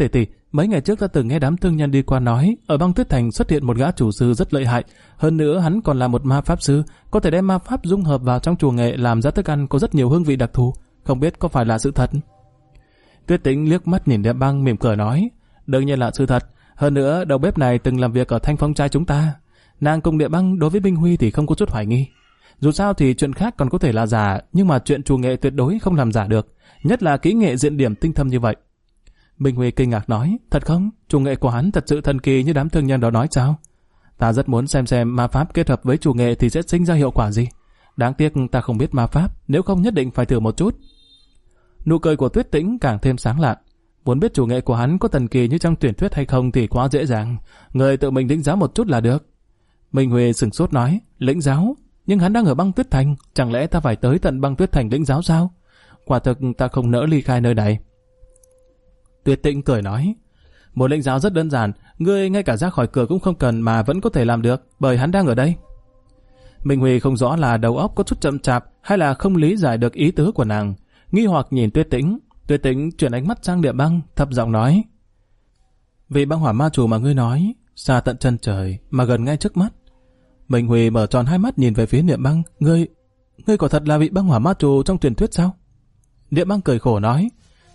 mấy ngày trước ta từng nghe đám thương nhân đi qua nói, ở băng Tuyết Thành xuất hiện một gã chủ sư rất lợi hại, hơn nữa hắn còn là một ma pháp sư, có thể đem ma pháp dung hợp vào trong chùa nghệ làm ra thức ăn có rất nhiều hương vị đặc thù, không biết có phải là sự thật. Tuyết Tĩnh liếc mắt nhìn Niệm Băng mỉm cười nói, đương nhiên là sự thật, hơn nữa đầu bếp này từng làm việc ở Thanh Phong trai chúng ta. Nàng cùng Niệm Băng đối với Minh Huy thì không có chút hoài nghi. Dù sao thì chuyện khác còn có thể là giả, nhưng mà chuyện chùa nghệ tuyệt đối không làm giả được, nhất là kỹ nghệ diện điểm tinh thâm như vậy. Minh Huy kinh ngạc nói, thật không? Chùa nghệ của hắn thật sự thần kỳ như đám thương nhân đó nói sao? Ta rất muốn xem ma pháp kết hợp với chùa nghệ thì sẽ sinh ra hiệu quả gì. Đáng tiếc ta không biết ma pháp, nếu không nhất định phải thử một chút. Nụ cười của Tuyết Tĩnh càng thêm sáng lạn. Muốn biết chùa nghệ của hắn có thần kỳ như trong truyền thuyết hay không thì quá dễ dàng, người tự mình lĩnh giáo một chút là được. Minh Huy sửng sốt nói, lĩnh giáo? Nhưng hắn đang ở băng Tuyết Thành, chẳng lẽ ta phải tới tận băng Tuyết Thành lĩnh giáo sao? Quả thực ta không nỡ ly khai nơi này. Tuyết Tĩnh cười nói, một lĩnh giáo rất đơn giản, ngươi ngay cả ra khỏi cửa cũng không cần mà vẫn có thể làm được, bởi hắn đang ở đây. Minh Huy không rõ là đầu óc có chút chậm chạp hay là không lý giải được ý tứ của nàng, nghi hoặc nhìn Tuyết Tĩnh. Tuyết Tĩnh chuyển ánh mắt sang Niệm Băng, thấp giọng nói, vị băng hỏa ma chủ mà ngươi nói, xa tận chân trời mà gần ngay trước mắt. Minh Huy mở tròn hai mắt nhìn về phía Niệm Băng, ngươi quả thật là vị băng hỏa ma chủ trong truyền thuyết sao? Niệm Băng cười khổ nói,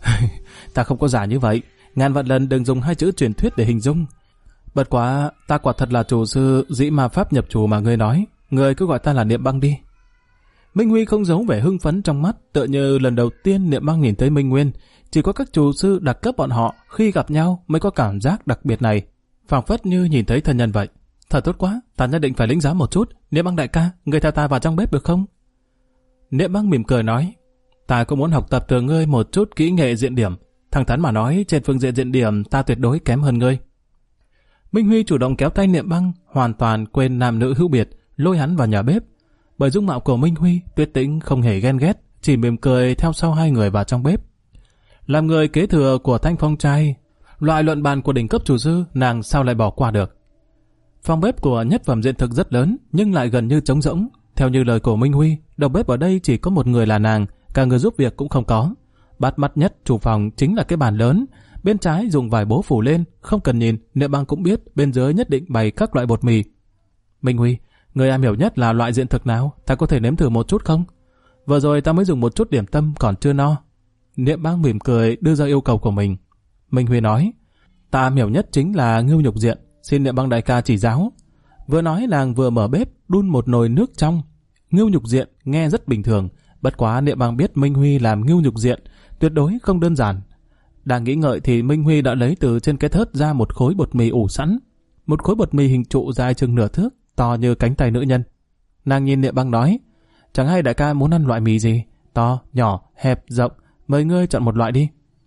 ta không có giả như vậy, ngàn vạn lần đừng dùng hai chữ truyền thuyết để hình dung. Bất quá ta quả thật là chủ sư dĩ ma pháp nhập chủ mà ngươi nói, ngươi cứ gọi ta là Niệm Băng đi. Minh Huy không giấu vẻ hưng phấn trong mắt, tựa như lần đầu tiên Niệm Băng nhìn thấy Minh Nguyên, chỉ có các chủ sư đặc cấp bọn họ khi gặp nhau mới có cảm giác đặc biệt này, phảng phất như nhìn thấy thân nhân vậy. Thật tốt quá, ta nhất định phải lĩnh giáo một chút. Niệm Băng đại ca, ngươi theo ta vào trong bếp được không? Niệm Băng mỉm cười nói, ta cũng muốn học tập từ ngươi một chút kỹ nghệ diện điểm. Thẳng thắn mà nói, trên phương diện diện điểm ta tuyệt đối kém hơn ngươi. Minh Huy chủ động kéo tay Niệm Băng, hoàn toàn quên nam nữ hữu biệt, lôi hắn vào nhà bếp. Bởi dung mạo của Minh Huy, Tuyết Tĩnh không hề ghen ghét, chỉ mỉm cười theo sau hai người vào trong bếp. Làm người kế thừa của Thanh Phong trai, loại luận bàn của đỉnh cấp chủ sư, nàng sao lại bỏ qua được? Phòng bếp của Nhất Phẩm diện thực rất lớn, nhưng lại gần như trống rỗng. Theo như lời của Minh Huy, đầu bếp ở đây chỉ có một người là nàng, cả người giúp việc cũng không có. Bắt mắt nhất chủ phòng chính là cái bàn lớn, bên trái dùng vải bố phủ lên, không cần nhìn, Niệm Băng cũng biết bên dưới nhất định bày các loại bột mì. Minh Huy, người am hiểu nhất là loại diện thực nào, ta có thể nếm thử một chút không? Vừa rồi ta mới dùng một chút điểm tâm còn chưa no. Niệm Băng mỉm cười đưa ra yêu cầu của mình. Minh Huy nói, ta am hiểu nhất chính là ngưu nhục diện, xin Niệm Băng đại ca chỉ giáo. Vừa nói nàng vừa mở bếp đun một nồi nước trong. Ngưu nhục diện nghe rất bình thường, bất quá Niệm Băng biết Minh Huy làm ngưu nhục diện tuyệt đối không đơn giản. Đang nghĩ ngợi thì Minh Huy đã lấy từ trên cái thớt ra một khối bột mì ủ sẵn, một khối bột mì hình trụ dài chừng nửa thước, to như cánh tay nữ nhân. Nàng nhìn Niệm Băng nói, chẳng hay đại ca muốn ăn loại mì gì, to, nhỏ, hẹp, rộng, mời ngươi chọn một loại đi.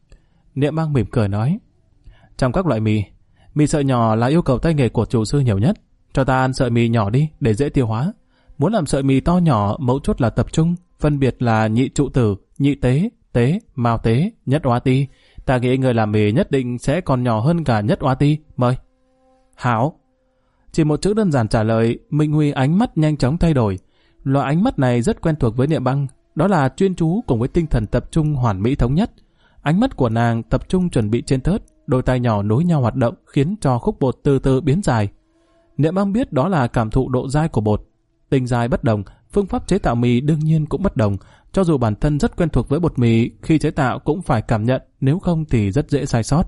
Niệm Băng mỉm cười nói, trong các loại mì sợi nhỏ là yêu cầu tay nghề của chủ sư nhiều nhất, cho ta ăn sợi mì nhỏ đi để dễ tiêu hóa. Muốn làm sợi mì to nhỏ, mấu chốt là tập trung, phân biệt là nhị trụ tử, nhị tế, tế, mao tế, nhất oa ti. Ta nghĩ người làm mì nhất định sẽ còn nhỏ hơn cả nhất oa ti, mời. Hảo. Chỉ một chữ đơn giản trả lời, Minh Huy ánh mắt nhanh chóng thay đổi. Loại ánh mắt này rất quen thuộc với Niệm Băng, đó là chuyên chú cùng với tinh thần tập trung hoàn mỹ thống nhất. Ánh mắt của nàng tập trung chuẩn bị trên thớt, đôi tay nhỏ nối nhau hoạt động khiến cho khúc bột từ từ biến dài. Niệm Băng biết đó là cảm thụ độ dai của bột. Tinh dai bất đồng, phương pháp chế tạo mì đương nhiên cũng bất đồng. Cho dù bản thân rất quen thuộc với bột mì, khi chế tạo cũng phải cảm nhận, nếu không thì rất dễ sai sót.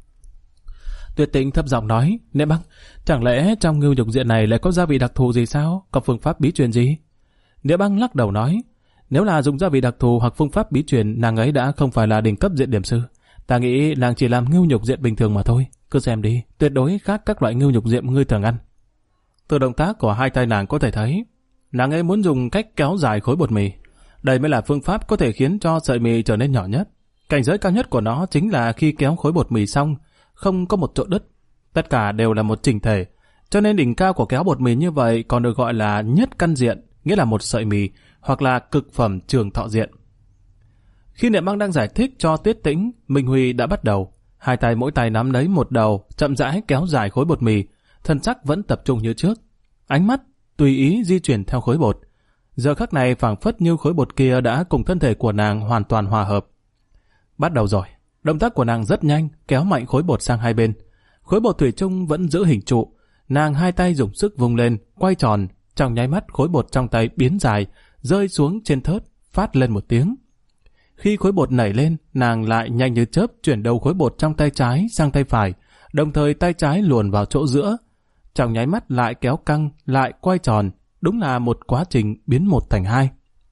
Tuyết Tĩnh thấp giọng nói, Niệm Băng, chẳng lẽ trong ngưu nhục diện này lại có gia vị đặc thù gì sao? Có phương pháp bí truyền gì? Niệm Băng lắc đầu nói, nếu là dùng gia vị đặc thù hoặc phương pháp bí truyền, nàng ấy đã không phải là đỉnh cấp diện điểm sư. Ta nghĩ nàng chỉ làm ngưu nhục diện bình thường mà thôi. Cứ xem đi, tuyệt đối khác các loại ngưu nhục diện ngươi thường ăn. Từ động tác của hai tay nàng có thể thấy, nàng ấy muốn dùng cách kéo dài khối bột mì. Đây mới là phương pháp có thể khiến cho sợi mì trở nên nhỏ nhất. Cảnh giới cao nhất của nó chính là khi kéo khối bột mì xong, không có một chỗ đứt. Tất cả đều là một chỉnh thể. Cho nên đỉnh cao của kéo bột mì như vậy còn được gọi là nhất căn diện, nghĩa là một sợi mì, hoặc là cực phẩm trường thọ diện. Khi Niệm Băng đang giải thích cho Tuyết Tĩnh, Minh Huy đã bắt đầu. Hai tay mỗi tay nắm lấy một đầu, chậm rãi kéo dài khối bột mì, thân sắc vẫn tập trung như trước. Ánh mắt tùy ý di chuyển theo khối bột. Giờ khắc này phảng phất như khối bột kia đã cùng thân thể của nàng hoàn toàn hòa hợp. Bắt đầu rồi. Động tác của nàng rất nhanh, kéo mạnh khối bột sang hai bên. Khối bột thủy chung vẫn giữ hình trụ. Nàng hai tay dùng sức vung lên, quay tròn, trong nháy mắt khối bột trong tay biến dài, rơi xuống trên thớt, phát lên một tiếng. Khi khối bột nảy lên, nàng lại nhanh như chớp chuyển đầu khối bột trong tay trái sang tay phải, đồng thời tay trái luồn vào chỗ giữa. Trong nháy mắt lại kéo căng, lại quay tròn, đúng là một quá trình biến một thành hai.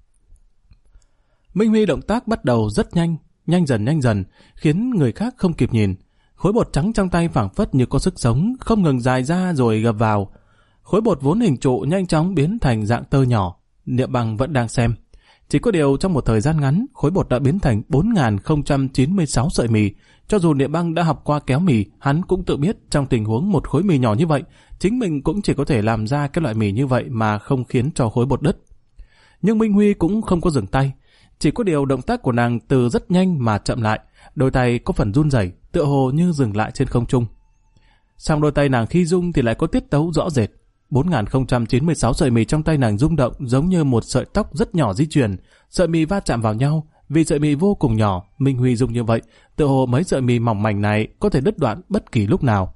Minh Huy động tác bắt đầu rất nhanh, nhanh dần, khiến người khác không kịp nhìn. Khối bột trắng trong tay phảng phất như có sức sống, không ngừng dài ra rồi gập vào. Khối bột vốn hình trụ nhanh chóng biến thành dạng tơ nhỏ. Niệm Băng vẫn đang xem. Chỉ có điều trong một thời gian ngắn, khối bột đã biến thành 4.096 sợi mì. Cho dù Niệm Băng đã học qua kéo mì, hắn cũng tự biết trong tình huống một khối mì nhỏ như vậy, chính mình cũng chỉ có thể làm ra cái loại mì như vậy mà không khiến cho khối bột đứt. Nhưng Minh Huy cũng không có dừng tay. Chỉ có điều động tác của nàng từ rất nhanh mà chậm lại, đôi tay có phần run rẩy, tựa hồ như dừng lại trên không trung. Song đôi tay nàng khi rung thì lại có tiết tấu rõ rệt. 4.096 sợi mì trong tay nàng rung động giống như một sợi tóc rất nhỏ di chuyển, sợi mì va chạm vào nhau. Vì sợi mì vô cùng nhỏ, Minh Huy rung như vậy, tựa hồ mấy sợi mì mỏng mảnh này có thể đứt đoạn bất kỳ lúc nào.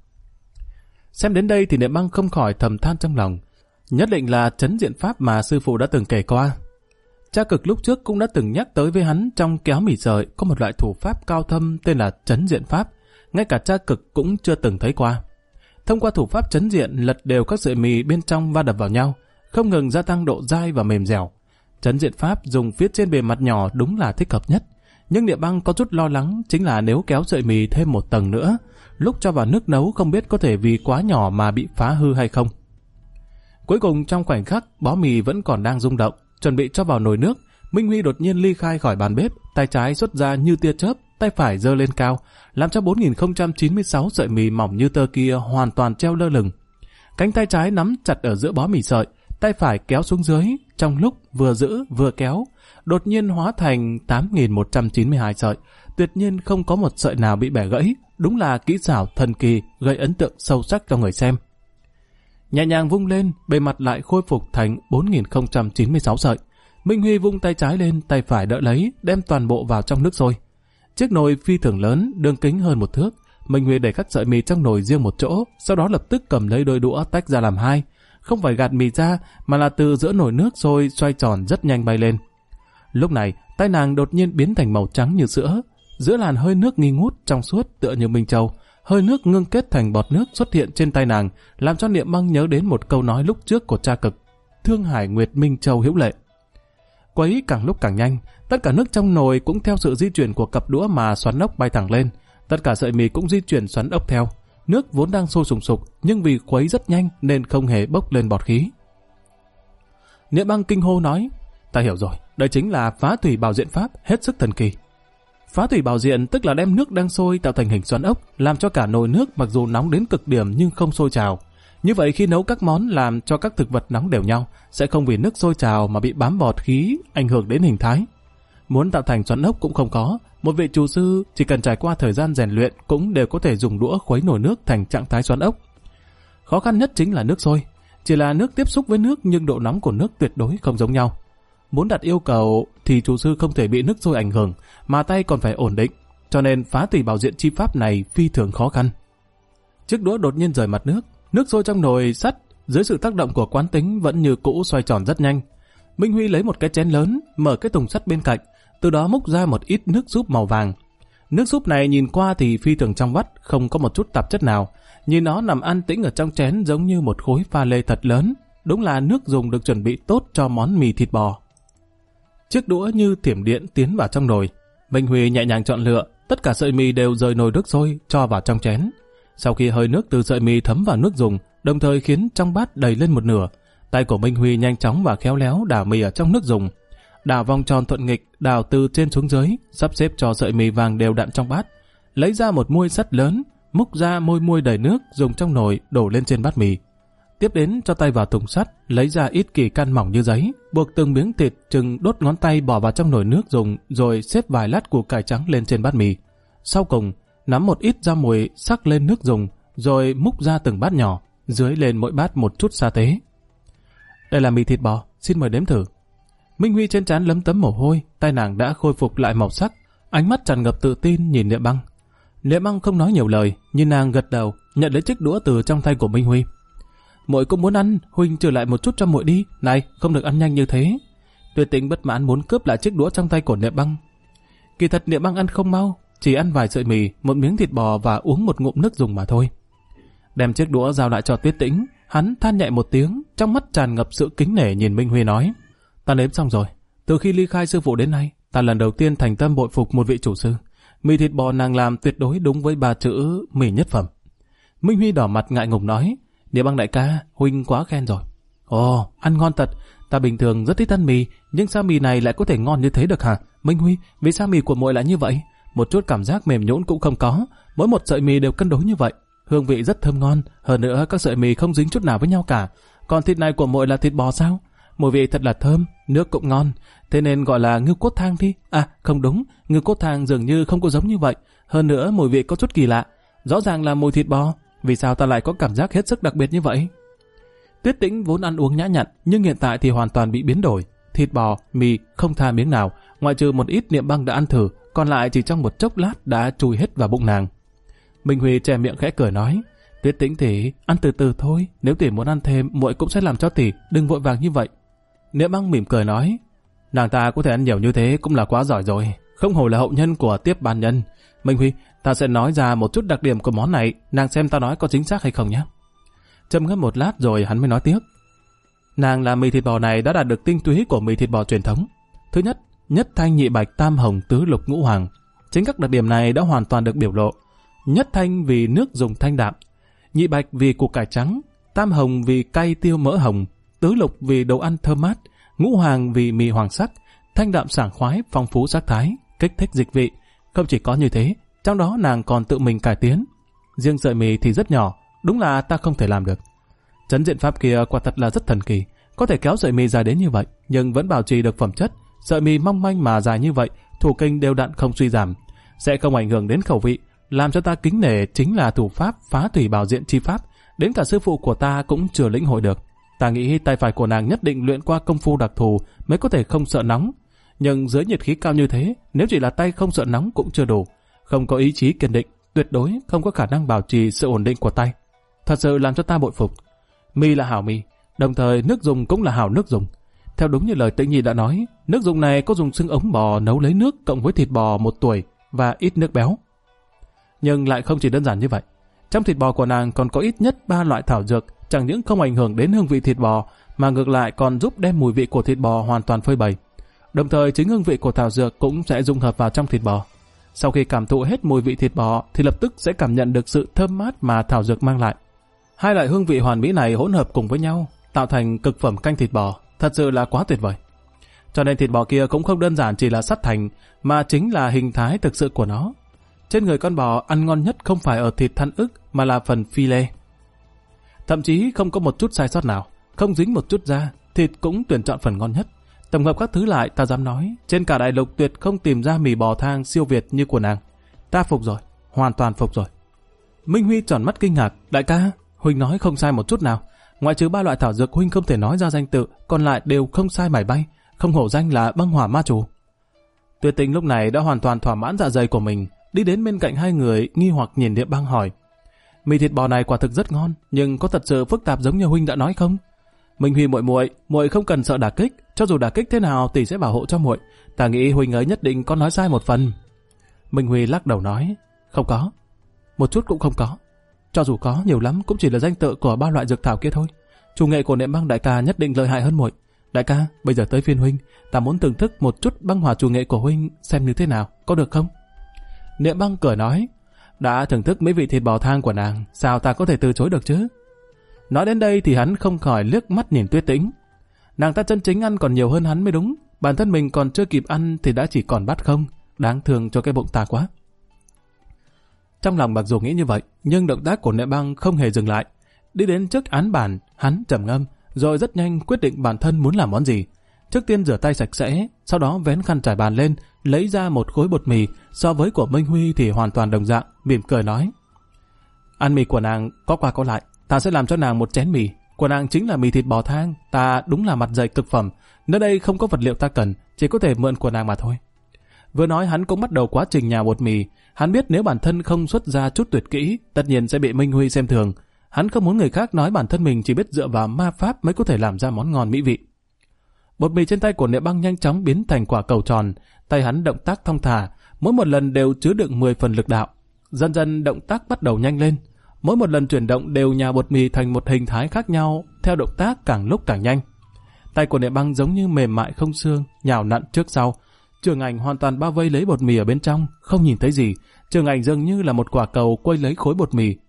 Xem đến đây thì Niệm Băng không khỏi thầm than trong lòng. Nhất định là trấn diện pháp mà sư phụ đã từng kể qua. Cha Cực lúc trước cũng đã từng nhắc tới với hắn trong kéo mì sợi có một loại thủ pháp cao thâm tên là trấn diện pháp, ngay cả Cha Cực cũng chưa từng thấy qua. Thông qua thủ pháp trấn diện lật đều các sợi mì bên trong va đập vào nhau, không ngừng gia tăng độ dai và mềm dẻo. Trấn diện pháp dùng phía trên bề mặt nhỏ đúng là thích hợp nhất, nhưng Niệm Băng có chút lo lắng chính là nếu kéo sợi mì thêm một tầng nữa, lúc cho vào nước nấu không biết có thể vì quá nhỏ mà bị phá hư hay không. Cuối cùng trong khoảnh khắc bó mì vẫn còn đang rung động, chuẩn bị cho vào nồi nước, Minh Huy đột nhiên ly khai khỏi bàn bếp, tay trái xuất ra như tia chớp, tay phải giơ lên cao, làm cho 4.096 sợi mì mỏng như tơ kia hoàn toàn treo lơ lửng. Cánh tay trái nắm chặt ở giữa bó mì sợi, tay phải kéo xuống dưới, trong lúc vừa giữ vừa kéo, đột nhiên hóa thành 8.192 sợi, tuyệt nhiên không có một sợi nào bị bẻ gãy, đúng là kỹ xảo thần kỳ, gây ấn tượng sâu sắc cho người xem. Nhẹ nhàng vung lên, bề mặt lại khôi phục thành 4.096 sợi. Minh Huy vung tay trái lên, tay phải đỡ lấy, đem toàn bộ vào trong nước sôi. Chiếc nồi phi thường lớn, đường kính hơn 1 thước. Minh Huy để các sợi mì trong nồi riêng một chỗ, sau đó lập tức cầm lấy đôi đũa tách ra làm hai. Không phải gạt mì ra, mà là từ giữa nồi nước sôi xoay tròn rất nhanh bay lên. Lúc này, tay nàng đột nhiên biến thành màu trắng như sữa. Giữa làn hơi nước nghi ngút trong suốt tựa như minh châu, hơi nước ngưng kết thành bọt nước xuất hiện trên tay nàng, làm cho Niệm Băng nhớ đến một câu nói lúc trước của Cha Cực: Thương Hải Nguyệt Minh Châu hữu lệ. Quấy càng lúc càng nhanh, tất cả nước trong nồi cũng theo sự di chuyển của cặp đũa mà xoắn ốc bay thẳng lên, tất cả sợi mì cũng di chuyển xoắn ốc theo. Nước vốn đang sôi sùng sục, nhưng vì khuấy rất nhanh nên không hề bốc lên bọt khí. Niệm Băng kinh hô nói: Ta hiểu rồi, đây chính là phá thủy bảo diện pháp, hết sức thần kỳ. Phá thủy bảo diện tức là đem nước đang sôi tạo thành hình xoắn ốc, làm cho cả nồi nước mặc dù nóng đến cực điểm nhưng không sôi trào. Như vậy khi nấu các món làm cho các thực vật nóng đều nhau, sẽ không vì nước sôi trào mà bị bám bọt khí, ảnh hưởng đến hình thái. Muốn tạo thành xoắn ốc cũng không có, một vị chủ sư chỉ cần trải qua thời gian rèn luyện cũng đều có thể dùng đũa khuấy nồi nước thành trạng thái xoắn ốc. Khó khăn nhất chính là nước sôi, chỉ là nước tiếp xúc với nước nhưng độ nóng của nước tuyệt đối không giống nhau. Muốn đặt yêu cầu thì chủ sư không thể bị nước sôi ảnh hưởng, mà tay còn phải ổn định, cho nên phá thủy bảo diện chi pháp này phi thường khó khăn. Chiếc đũa đột nhiên rời mặt nước, nước sôi trong nồi sắt dưới sự tác động của quán tính vẫn như cũ xoay tròn rất nhanh. Minh Huy lấy một cái chén lớn, mở cái thùng sắt bên cạnh, từ đó múc ra một ít nước súp màu vàng. Nước súp này nhìn qua thì phi thường trong vắt, không có một chút tạp chất nào, nhìn nó nằm an tĩnh ở trong chén giống như một khối pha lê thật lớn, đúng là nước dùng được chuẩn bị tốt cho món mì thịt bò. Chiếc đũa như thiểm điện tiến vào trong nồi. Minh Huy nhẹ nhàng chọn lựa, tất cả sợi mì đều rời nồi nước sôi cho vào trong chén. Sau khi hơi nước từ sợi mì thấm vào nước dùng, đồng thời khiến trong bát đầy lên một nửa, tay của Minh Huy nhanh chóng và khéo léo đảo mì ở trong nước dùng, đảo vòng tròn thuận nghịch, đảo từ trên xuống dưới, sắp xếp cho sợi mì vàng đều đặn trong bát, lấy ra một muôi sắt lớn, múc ra muôi đầy nước dùng trong nồi đổ lên trên bát mì. Tiếp đến cho tay vào thùng sắt, lấy ra ít kỳ can mỏng như giấy, buộc từng miếng thịt chừng đốt ngón tay bỏ vào trong nồi nước dùng, rồi xếp vài lát củ cải trắng lên trên bát mì. Sau cùng, nắm một ít rau mùi sắc lên nước dùng, rồi múc ra từng bát nhỏ, dưới lên mỗi bát một chút sa tế. Đây là mì thịt bò, xin mời đếm thử. Minh Huy trên trán lấm tấm mồ hôi, tay nàng đã khôi phục lại màu sắc, ánh mắt tràn ngập tự tin nhìn Niệm Băng. Niệm Băng không nói nhiều lời, nhưng nàng gật đầu, nhận lấy chiếc đũa từ trong tay của Minh Huy. Muội cũng muốn ăn, huynh trừ lại một chút cho muội đi, này, không được ăn nhanh như thế. Tuyết Tĩnh bất mãn muốn cướp lại chiếc đũa trong tay của Niệm Băng. Kỳ thật Niệm Băng ăn không mau, chỉ ăn vài sợi mì, một miếng thịt bò và uống một ngụm nước dùng mà thôi. Đem chiếc đũa giao lại cho Tuyết Tĩnh, hắn than nhẹ một tiếng, trong mắt tràn ngập sự kính nể nhìn Minh Huy nói: Ta nếm xong rồi, từ khi ly khai sư phụ đến nay, ta lần đầu tiên thành tâm bội phục một vị chủ sư. Mì thịt bò nàng làm tuyệt đối đúng với 3 chữ mì nhất phẩm. Minh Huy đỏ mặt ngại ngùng nói: Niệm Băng đại ca, huynh quá khen rồi. Ồ, ăn ngon thật, ta bình thường rất thích ăn mì, nhưng sao mì này lại có thể ngon như thế được hả? Minh Huy, vì sao mì của muội lại như vậy? Một chút cảm giác mềm nhũn cũng không có, mỗi một sợi mì đều cân đối như vậy, hương vị rất thơm ngon, hơn nữa các sợi mì không dính chút nào với nhau cả. Còn thịt này của muội là thịt bò sao? Mùi vị thật là thơm, nước cũng ngon, thế nên gọi là ngưu cốt thang đi. À, không đúng, ngưu cốt thang dường như không có giống như vậy, hơn nữa mùi vị có chút kỳ lạ, rõ ràng là mùi thịt bò, vì sao ta lại có cảm giác hết sức đặc biệt như vậy? Tuyết Tĩnh vốn ăn uống nhã nhặn, nhưng hiện tại thì hoàn toàn bị biến đổi. Thịt bò, mì không tha miếng nào, ngoại trừ một ít Niệm Băng đã ăn thử, còn lại chỉ trong một chốc lát đã chui hết vào bụng nàng. Minh Huy che miệng khẽ cười nói: Tuyết Tĩnh tỷ, ăn từ từ thôi, nếu tỷ muốn ăn thêm, muội cũng sẽ làm cho tỷ, đừng vội vàng như vậy. Niệm Băng mỉm cười nói: Nàng ta có thể ăn nhiều như thế cũng là quá giỏi rồi, không hổ là hậu nhân của Tiếp Ban Nhân. Minh Huy, ta sẽ nói ra một chút đặc điểm của món này, nàng xem ta nói có chính xác hay không nhé. Trầm ngâm một lát rồi hắn mới nói tiếp: Nàng làm mì thịt bò này đã đạt được tinh túy của mì thịt bò truyền thống. Thứ nhất, nhất thanh nhị bạch tam hồng tứ lục ngũ hoàng. Chính các đặc điểm này đã hoàn toàn được biểu lộ. Nhất thanh vì nước dùng thanh đạm, nhị bạch vì củ cải trắng, tam hồng vì cay tiêu mỡ hồng, tứ lục vì đồ ăn thơm mát, ngũ hoàng vì mì hoàng sắc, thanh đạm sảng khoái, phong phú sắc thái, kích thích dịch vị. Không chỉ có như thế, trong đó nàng còn tự mình cải tiến. Riêng sợi mì thì rất nhỏ, đúng là ta không thể làm được. Trấn diện pháp kia quả thật là rất thần kỳ, có thể kéo sợi mì dài đến như vậy, nhưng vẫn bảo trì được phẩm chất. Sợi mì mong manh mà dài như vậy, thủ kinh đều đặn không suy giảm, sẽ không ảnh hưởng đến khẩu vị. Làm cho ta kính nể chính là thủ pháp phá thủy bảo diện chi pháp, đến cả sư phụ của ta cũng chưa lĩnh hội được. Ta nghĩ tay phải của nàng nhất định luyện qua công phu đặc thù mới có thể không sợ nóng. Nhưng dưới nhiệt khí cao như thế, nếu chỉ là tay không sợ nóng cũng chưa đủ. Không có ý chí kiên định, tuyệt đối không có khả năng bảo trì sự ổn định của tay. Thật sự làm cho ta bội phục. Mì là hảo mì, đồng thời nước dùng cũng là hảo nước dùng. Theo đúng như lời Tĩnh Nhi đã nói, nước dùng này có dùng xương ống bò nấu lấy nước cộng với thịt bò 1 tuổi và ít nước béo. Nhưng lại không chỉ đơn giản như vậy. Trong thịt bò của nàng còn có ít nhất 3 loại thảo dược, chẳng những không ảnh hưởng đến hương vị thịt bò, mà ngược lại còn giúp đem mùi vị của thịt bò hoàn toàn phơi bày. Đồng thời chính hương vị của thảo dược cũng sẽ dung hợp vào trong thịt bò. Sau khi cảm thụ hết mùi vị thịt bò thì lập tức sẽ cảm nhận được sự thơm mát mà thảo dược mang lại. Hai loại hương vị hoàn mỹ này hỗn hợp cùng với nhau, tạo thành cực phẩm canh thịt bò, thật sự là quá tuyệt vời. Cho nên thịt bò kia cũng không đơn giản chỉ là sắt thành, mà chính là hình thái thực sự của nó. Trên người con bò ăn ngon nhất không phải ở thịt thăn ức mà là phần phi lê. Thậm chí không có một chút sai sót nào, không dính một chút da, thịt cũng tuyển chọn phần ngon nhất. Tổng hợp các thứ lại, ta dám nói, trên cả đại lục tuyệt không tìm ra mì bò thang siêu việt như của nàng. Ta phục rồi, hoàn toàn phục rồi. Minh Huy tròn mắt kinh ngạc: Đại ca, huynh nói không sai một chút nào. Ngoại trừ 3 loại thảo dược huynh không thể nói ra danh tự, còn lại đều không sai mảy bay, không hổ danh là băng hỏa ma chủ. Tuyệt Tình lúc này đã hoàn toàn thỏa mãn dạ dày của mình, đi đến bên cạnh hai người nghi hoặc nhìn Niệm Băng hỏi: Mì thịt bò này quả thực rất ngon, nhưng có thật sự phức tạp giống như huynh đã nói không? Minh Huy muội không cần sợ đả kích, cho dù đả kích thế nào tỷ sẽ bảo hộ cho muội. Ta nghĩ huynh ấy nhất định có nói sai một phần. Minh Huy lắc đầu nói: Không có, một chút cũng không có. Cho dù có, nhiều lắm cũng chỉ là danh tự của 3 loại dược thảo kia thôi. Chủ nghệ của Niệm Băng đại ca nhất định lợi hại hơn muội. Đại ca, bây giờ tới phiên huynh, ta muốn thưởng thức một chút băng hỏa chủ nghệ của huynh xem như thế nào, có được không? Niệm Băng cười nói: Đã thưởng thức mấy vị thịt bò thang của nàng, sao ta có thể từ chối được chứ? Nói đến đây thì hắn không khỏi liếc mắt nhìn Tuyết Tĩnh. Nàng ta chân chính ăn còn nhiều hơn hắn mới đúng, bản thân mình còn chưa kịp ăn thì đã chỉ còn bát không, đáng thương cho cái bụng ta quá. Trong lòng mặc dù nghĩ như vậy, nhưng động tác của Niệm Băng không hề dừng lại. Đi đến trước án bàn, hắn trầm ngâm, rồi rất nhanh quyết định bản thân muốn làm món gì. Trước tiên rửa tay sạch sẽ, sau đó vén khăn trải bàn lên, lấy ra một khối bột mì, so với của Minh Huy thì hoàn toàn đồng dạng, mỉm cười nói: Ăn mì của nàng có qua có lại, ta sẽ làm cho nàng một chén mì. Của nàng chính là mì thịt bò thang, ta đúng là mặt dày cực phẩm, nơi đây không có vật liệu ta cần, chỉ có thể mượn của nàng mà thôi. Vừa nói hắn cũng bắt đầu quá trình nhào bột mì. Hắn biết nếu bản thân không xuất ra chút tuyệt kỹ, tất nhiên sẽ bị Minh Huy xem thường. Hắn không muốn người khác nói bản thân mình chỉ biết dựa vào ma pháp mới có thể làm ra món ngon mỹ vị. Bột mì trên tay của Niệm Băng nhanh chóng biến thành quả cầu tròn, tay hắn động tác thong thả, mỗi một lần đều chứa đựng 10 phần lực đạo. Dần dần động tác bắt đầu nhanh lên, mỗi một lần chuyển động đều nhào bột mì thành một hình thái khác nhau, theo động tác càng lúc càng nhanh. Tay của Niệm Băng giống như mềm mại không xương, nhào nặn trước sau. Trường ảnh hoàn toàn bao vây lấy bột mì ở bên trong, không nhìn thấy gì. Trường ảnh dường như là một quả cầu quây lấy khối bột mì.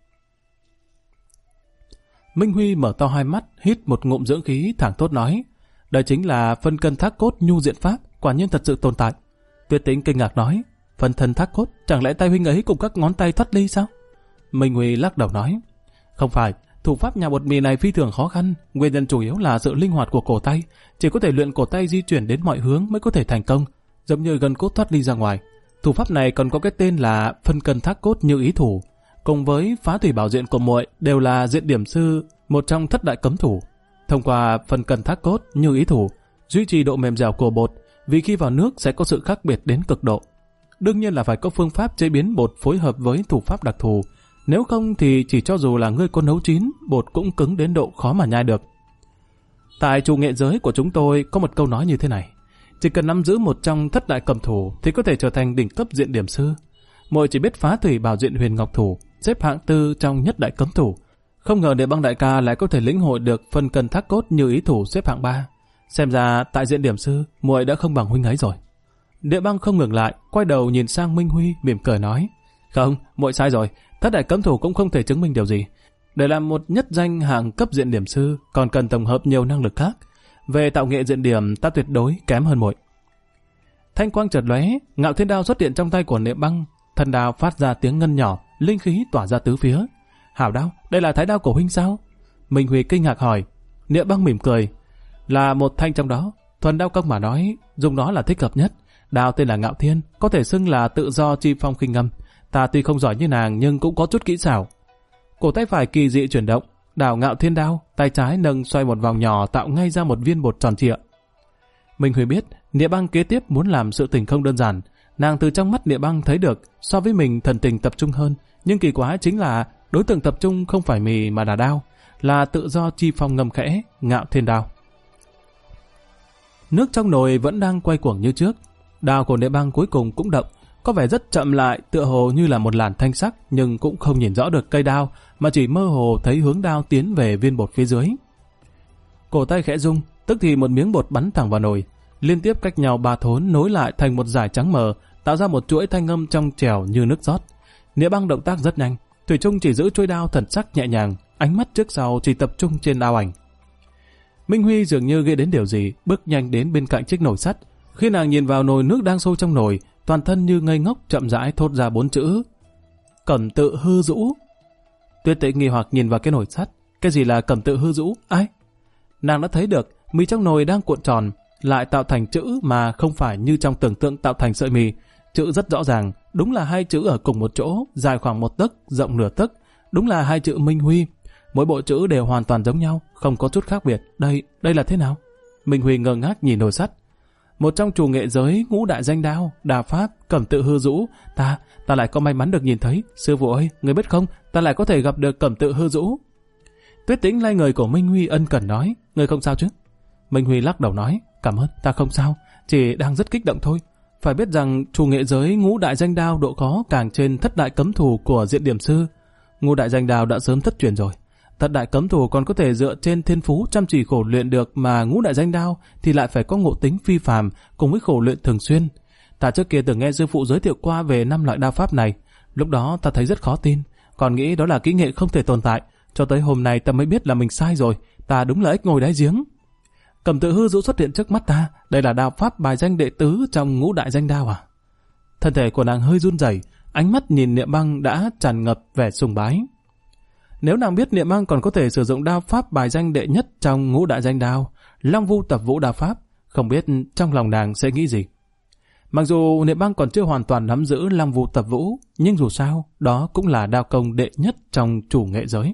Minh Huy mở to hai mắt, hít một ngụm dưỡng khí, thẳng thốt nói: đây chính là phân cân thác cốt nhu diện pháp, quả nhiên thật sự tồn tại. Tuyết Tĩnh kinh ngạc nói: phân thân thác cốt, chẳng lẽ tay huynh ấy cùng các ngón tay thoát ly sao? Minh Huy lắc đầu nói: không phải, thủ pháp nhào bột mì này phi thường khó khăn, nguyên nhân chủ yếu là sự linh hoạt của cổ tay, chỉ có thể luyện cổ tay di chuyển đến mọi hướng mới có thể thành công, giống như gân cốt thoát ly ra ngoài. Thủ pháp này còn có cái tên là phân cân thác cốt như ý thủ, cùng với phá thủy bảo diện của muội đều là diện điểm sư, một trong thất đại cấm thủ. Thông qua phân cân thác cốt như ý thủ, duy trì độ mềm dẻo của bột, vì khi vào nước sẽ có sự khác biệt đến cực độ. Đương nhiên là phải có phương pháp chế biến bột phối hợp với thủ pháp đặc thù, nếu không thì chỉ cho dù là ngươi có nấu chín, bột cũng cứng đến độ khó mà nhai được. Tại chủ nghệ giới của chúng tôi có một câu nói như thế này: chỉ cần nắm giữ một trong thất đại cầm thủ thì có thể trở thành đỉnh cấp diện điểm sư. Muội chỉ biết phá thủy bảo diện huyền ngọc thủ, xếp hạng 4 trong nhất đại cấm thủ. Không ngờ Niệm Băng đại ca lại có thể lĩnh hội được phân cân thác cốt như ý thủ xếp hạng 3. Xem ra tại diện điểm sư, muội đã không bằng huynh ấy rồi. Niệm Băng không ngừng lại, quay đầu nhìn sang Minh Huy, mỉm cười nói: không, muội sai rồi, thất đại cấm thủ cũng không thể chứng minh điều gì. Để làm một nhất danh hạng cấp diện điểm sư, còn cần tổng hợp nhiều năng lực khác. Về tạo nghệ diện điểm, ta tuyệt đối kém hơn muội. Thanh quang chợt lóe, Ngạo Thiên Đao xuất hiện trong tay của Niệm Băng, thân đao phát ra tiếng ngân nhỏ, linh khí tỏa ra tứ phía. Hảo đao, đây là thái đao của huynh sao? Minh Huy kinh ngạc hỏi. Niệm Băng mỉm cười: là một thanh trong đó. Thuần đao công mà nói, dùng nó là thích hợp nhất. Đao tên là Ngạo Thiên, có thể xưng là tự do chi phong khinh ngâm. Ta tuy không giỏi như nàng nhưng cũng có chút kỹ xảo. Cổ tay phải kỳ dị chuyển động, đảo Ngạo Thiên đao, tay trái nâng xoay một vòng nhỏ tạo ngay ra một viên bột tròn trịa. Minh Huy biết Niệm Băng kế tiếp muốn làm sự tình không đơn giản. Nàng từ trong mắt Niệm Băng thấy được so với mình thần tình tập trung hơn, nhưng kỳ quái chính là đối tượng tập trung không phải mì mà là đao, là tự do chi phong ngâm khẽ, Ngạo Thiên đao. Nước trong nồi vẫn đang quay cuồng như trước. Đao của Niệm Băng cuối cùng cũng động, có vẻ rất chậm lại, tựa hồ như là một làn thanh sắc, nhưng cũng không nhìn rõ được cây đao, mà chỉ mơ hồ thấy hướng đao tiến về viên bột phía dưới. Cổ tay khẽ rung, tức thì một miếng bột bắn thẳng vào nồi, liên tiếp cách nhau 3 thốn nối lại thành một dải trắng mờ, tạo ra một chuỗi thanh âm trong trẻo như nước rót. Niệm Băng động tác rất nhanh, thủy chung chỉ giữ chuôi đao thần sắc nhẹ nhàng, ánh mắt trước sau chỉ tập trung trên đao ảnh. Minh Huy dường như nghĩ đến điều gì, bước nhanh đến bên cạnh chiếc nồi sắt. Khi nàng nhìn vào nồi nước đang sôi trong nồi, toàn thân như ngây ngốc chậm rãi thốt ra 4 chữ: Cẩm tự hư dũ. Tuyết Tĩnh nghi hoặc nhìn vào cái nồi sắt, cái gì là cẩm tự hư dũ? Ai? Nàng đã thấy được mì trong nồi đang cuộn tròn, lại tạo thành chữ mà không phải như trong tưởng tượng tạo thành sợi mì. Chữ rất rõ ràng, đúng là 2 chữ ở cùng một chỗ, dài khoảng 1 tấc, rộng nửa tấc, đúng là 2 chữ Minh Huy. Mỗi bộ chữ đều hoàn toàn giống nhau, không có chút khác biệt. Đây là thế nào? Minh Huy ngơ ngác nhìn nồi sắt. Một trong chủ nghệ giới ngũ đại danh đao, đà pháp, cẩm tự hư dũ, ta lại có may mắn được nhìn thấy. Sư phụ ơi, người biết không, ta lại có thể gặp được cẩm tự hư dũ. Tuyết Tĩnh lay người của Minh Huy ân cần nói: người không sao chứ? Minh Huy lắc đầu nói: cảm ơn, ta không sao, chỉ đang rất kích động thôi. Phải biết rằng chủ nghệ giới ngũ đại danh đao độ khó càng trên thất đại cấm thủ của diện điểm sư. Ngũ đại danh đao đã sớm thất truyền rồi. Thất đại cấm thủ còn có thể dựa trên thiên phú chăm chỉ khổ luyện được, mà ngũ đại danh đao thì lại phải có ngộ tính phi phàm cùng với khổ luyện thường xuyên. Ta trước kia từng nghe sư phụ giới thiệu qua về 5 loại đao pháp này, lúc đó ta thấy rất khó tin, còn nghĩ đó là kỹ nghệ không thể tồn tại, cho tới hôm nay ta mới biết là mình sai rồi, ta đúng là ếch ngồi đáy giếng. Cẩm tự hư dũ xuất hiện trước mắt ta, đây là đao pháp bài danh đệ tứ trong ngũ đại danh đao à? Thân thể của nàng hơi run rẩy, ánh mắt nhìn Niệm Băng đã tràn ngập vẻ sùng bái. Nếu nàng biết Niệm Băng còn có thể sử dụng đao pháp bài danh đệ nhất trong ngũ đại danh đao, Long Vu Tập Vũ đao pháp, không biết trong lòng nàng sẽ nghĩ gì. Mặc dù Niệm Băng còn chưa hoàn toàn nắm giữ Long Vu Tập Vũ, nhưng dù sao, đó cũng là đao công đệ nhất trong chủ nghệ giới.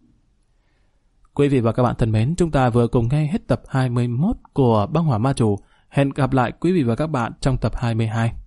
Quý vị và các bạn thân mến, chúng ta vừa cùng nghe hết tập 21 của Băng Hỏa Ma Chủ. Hẹn gặp lại quý vị và các bạn trong tập 22.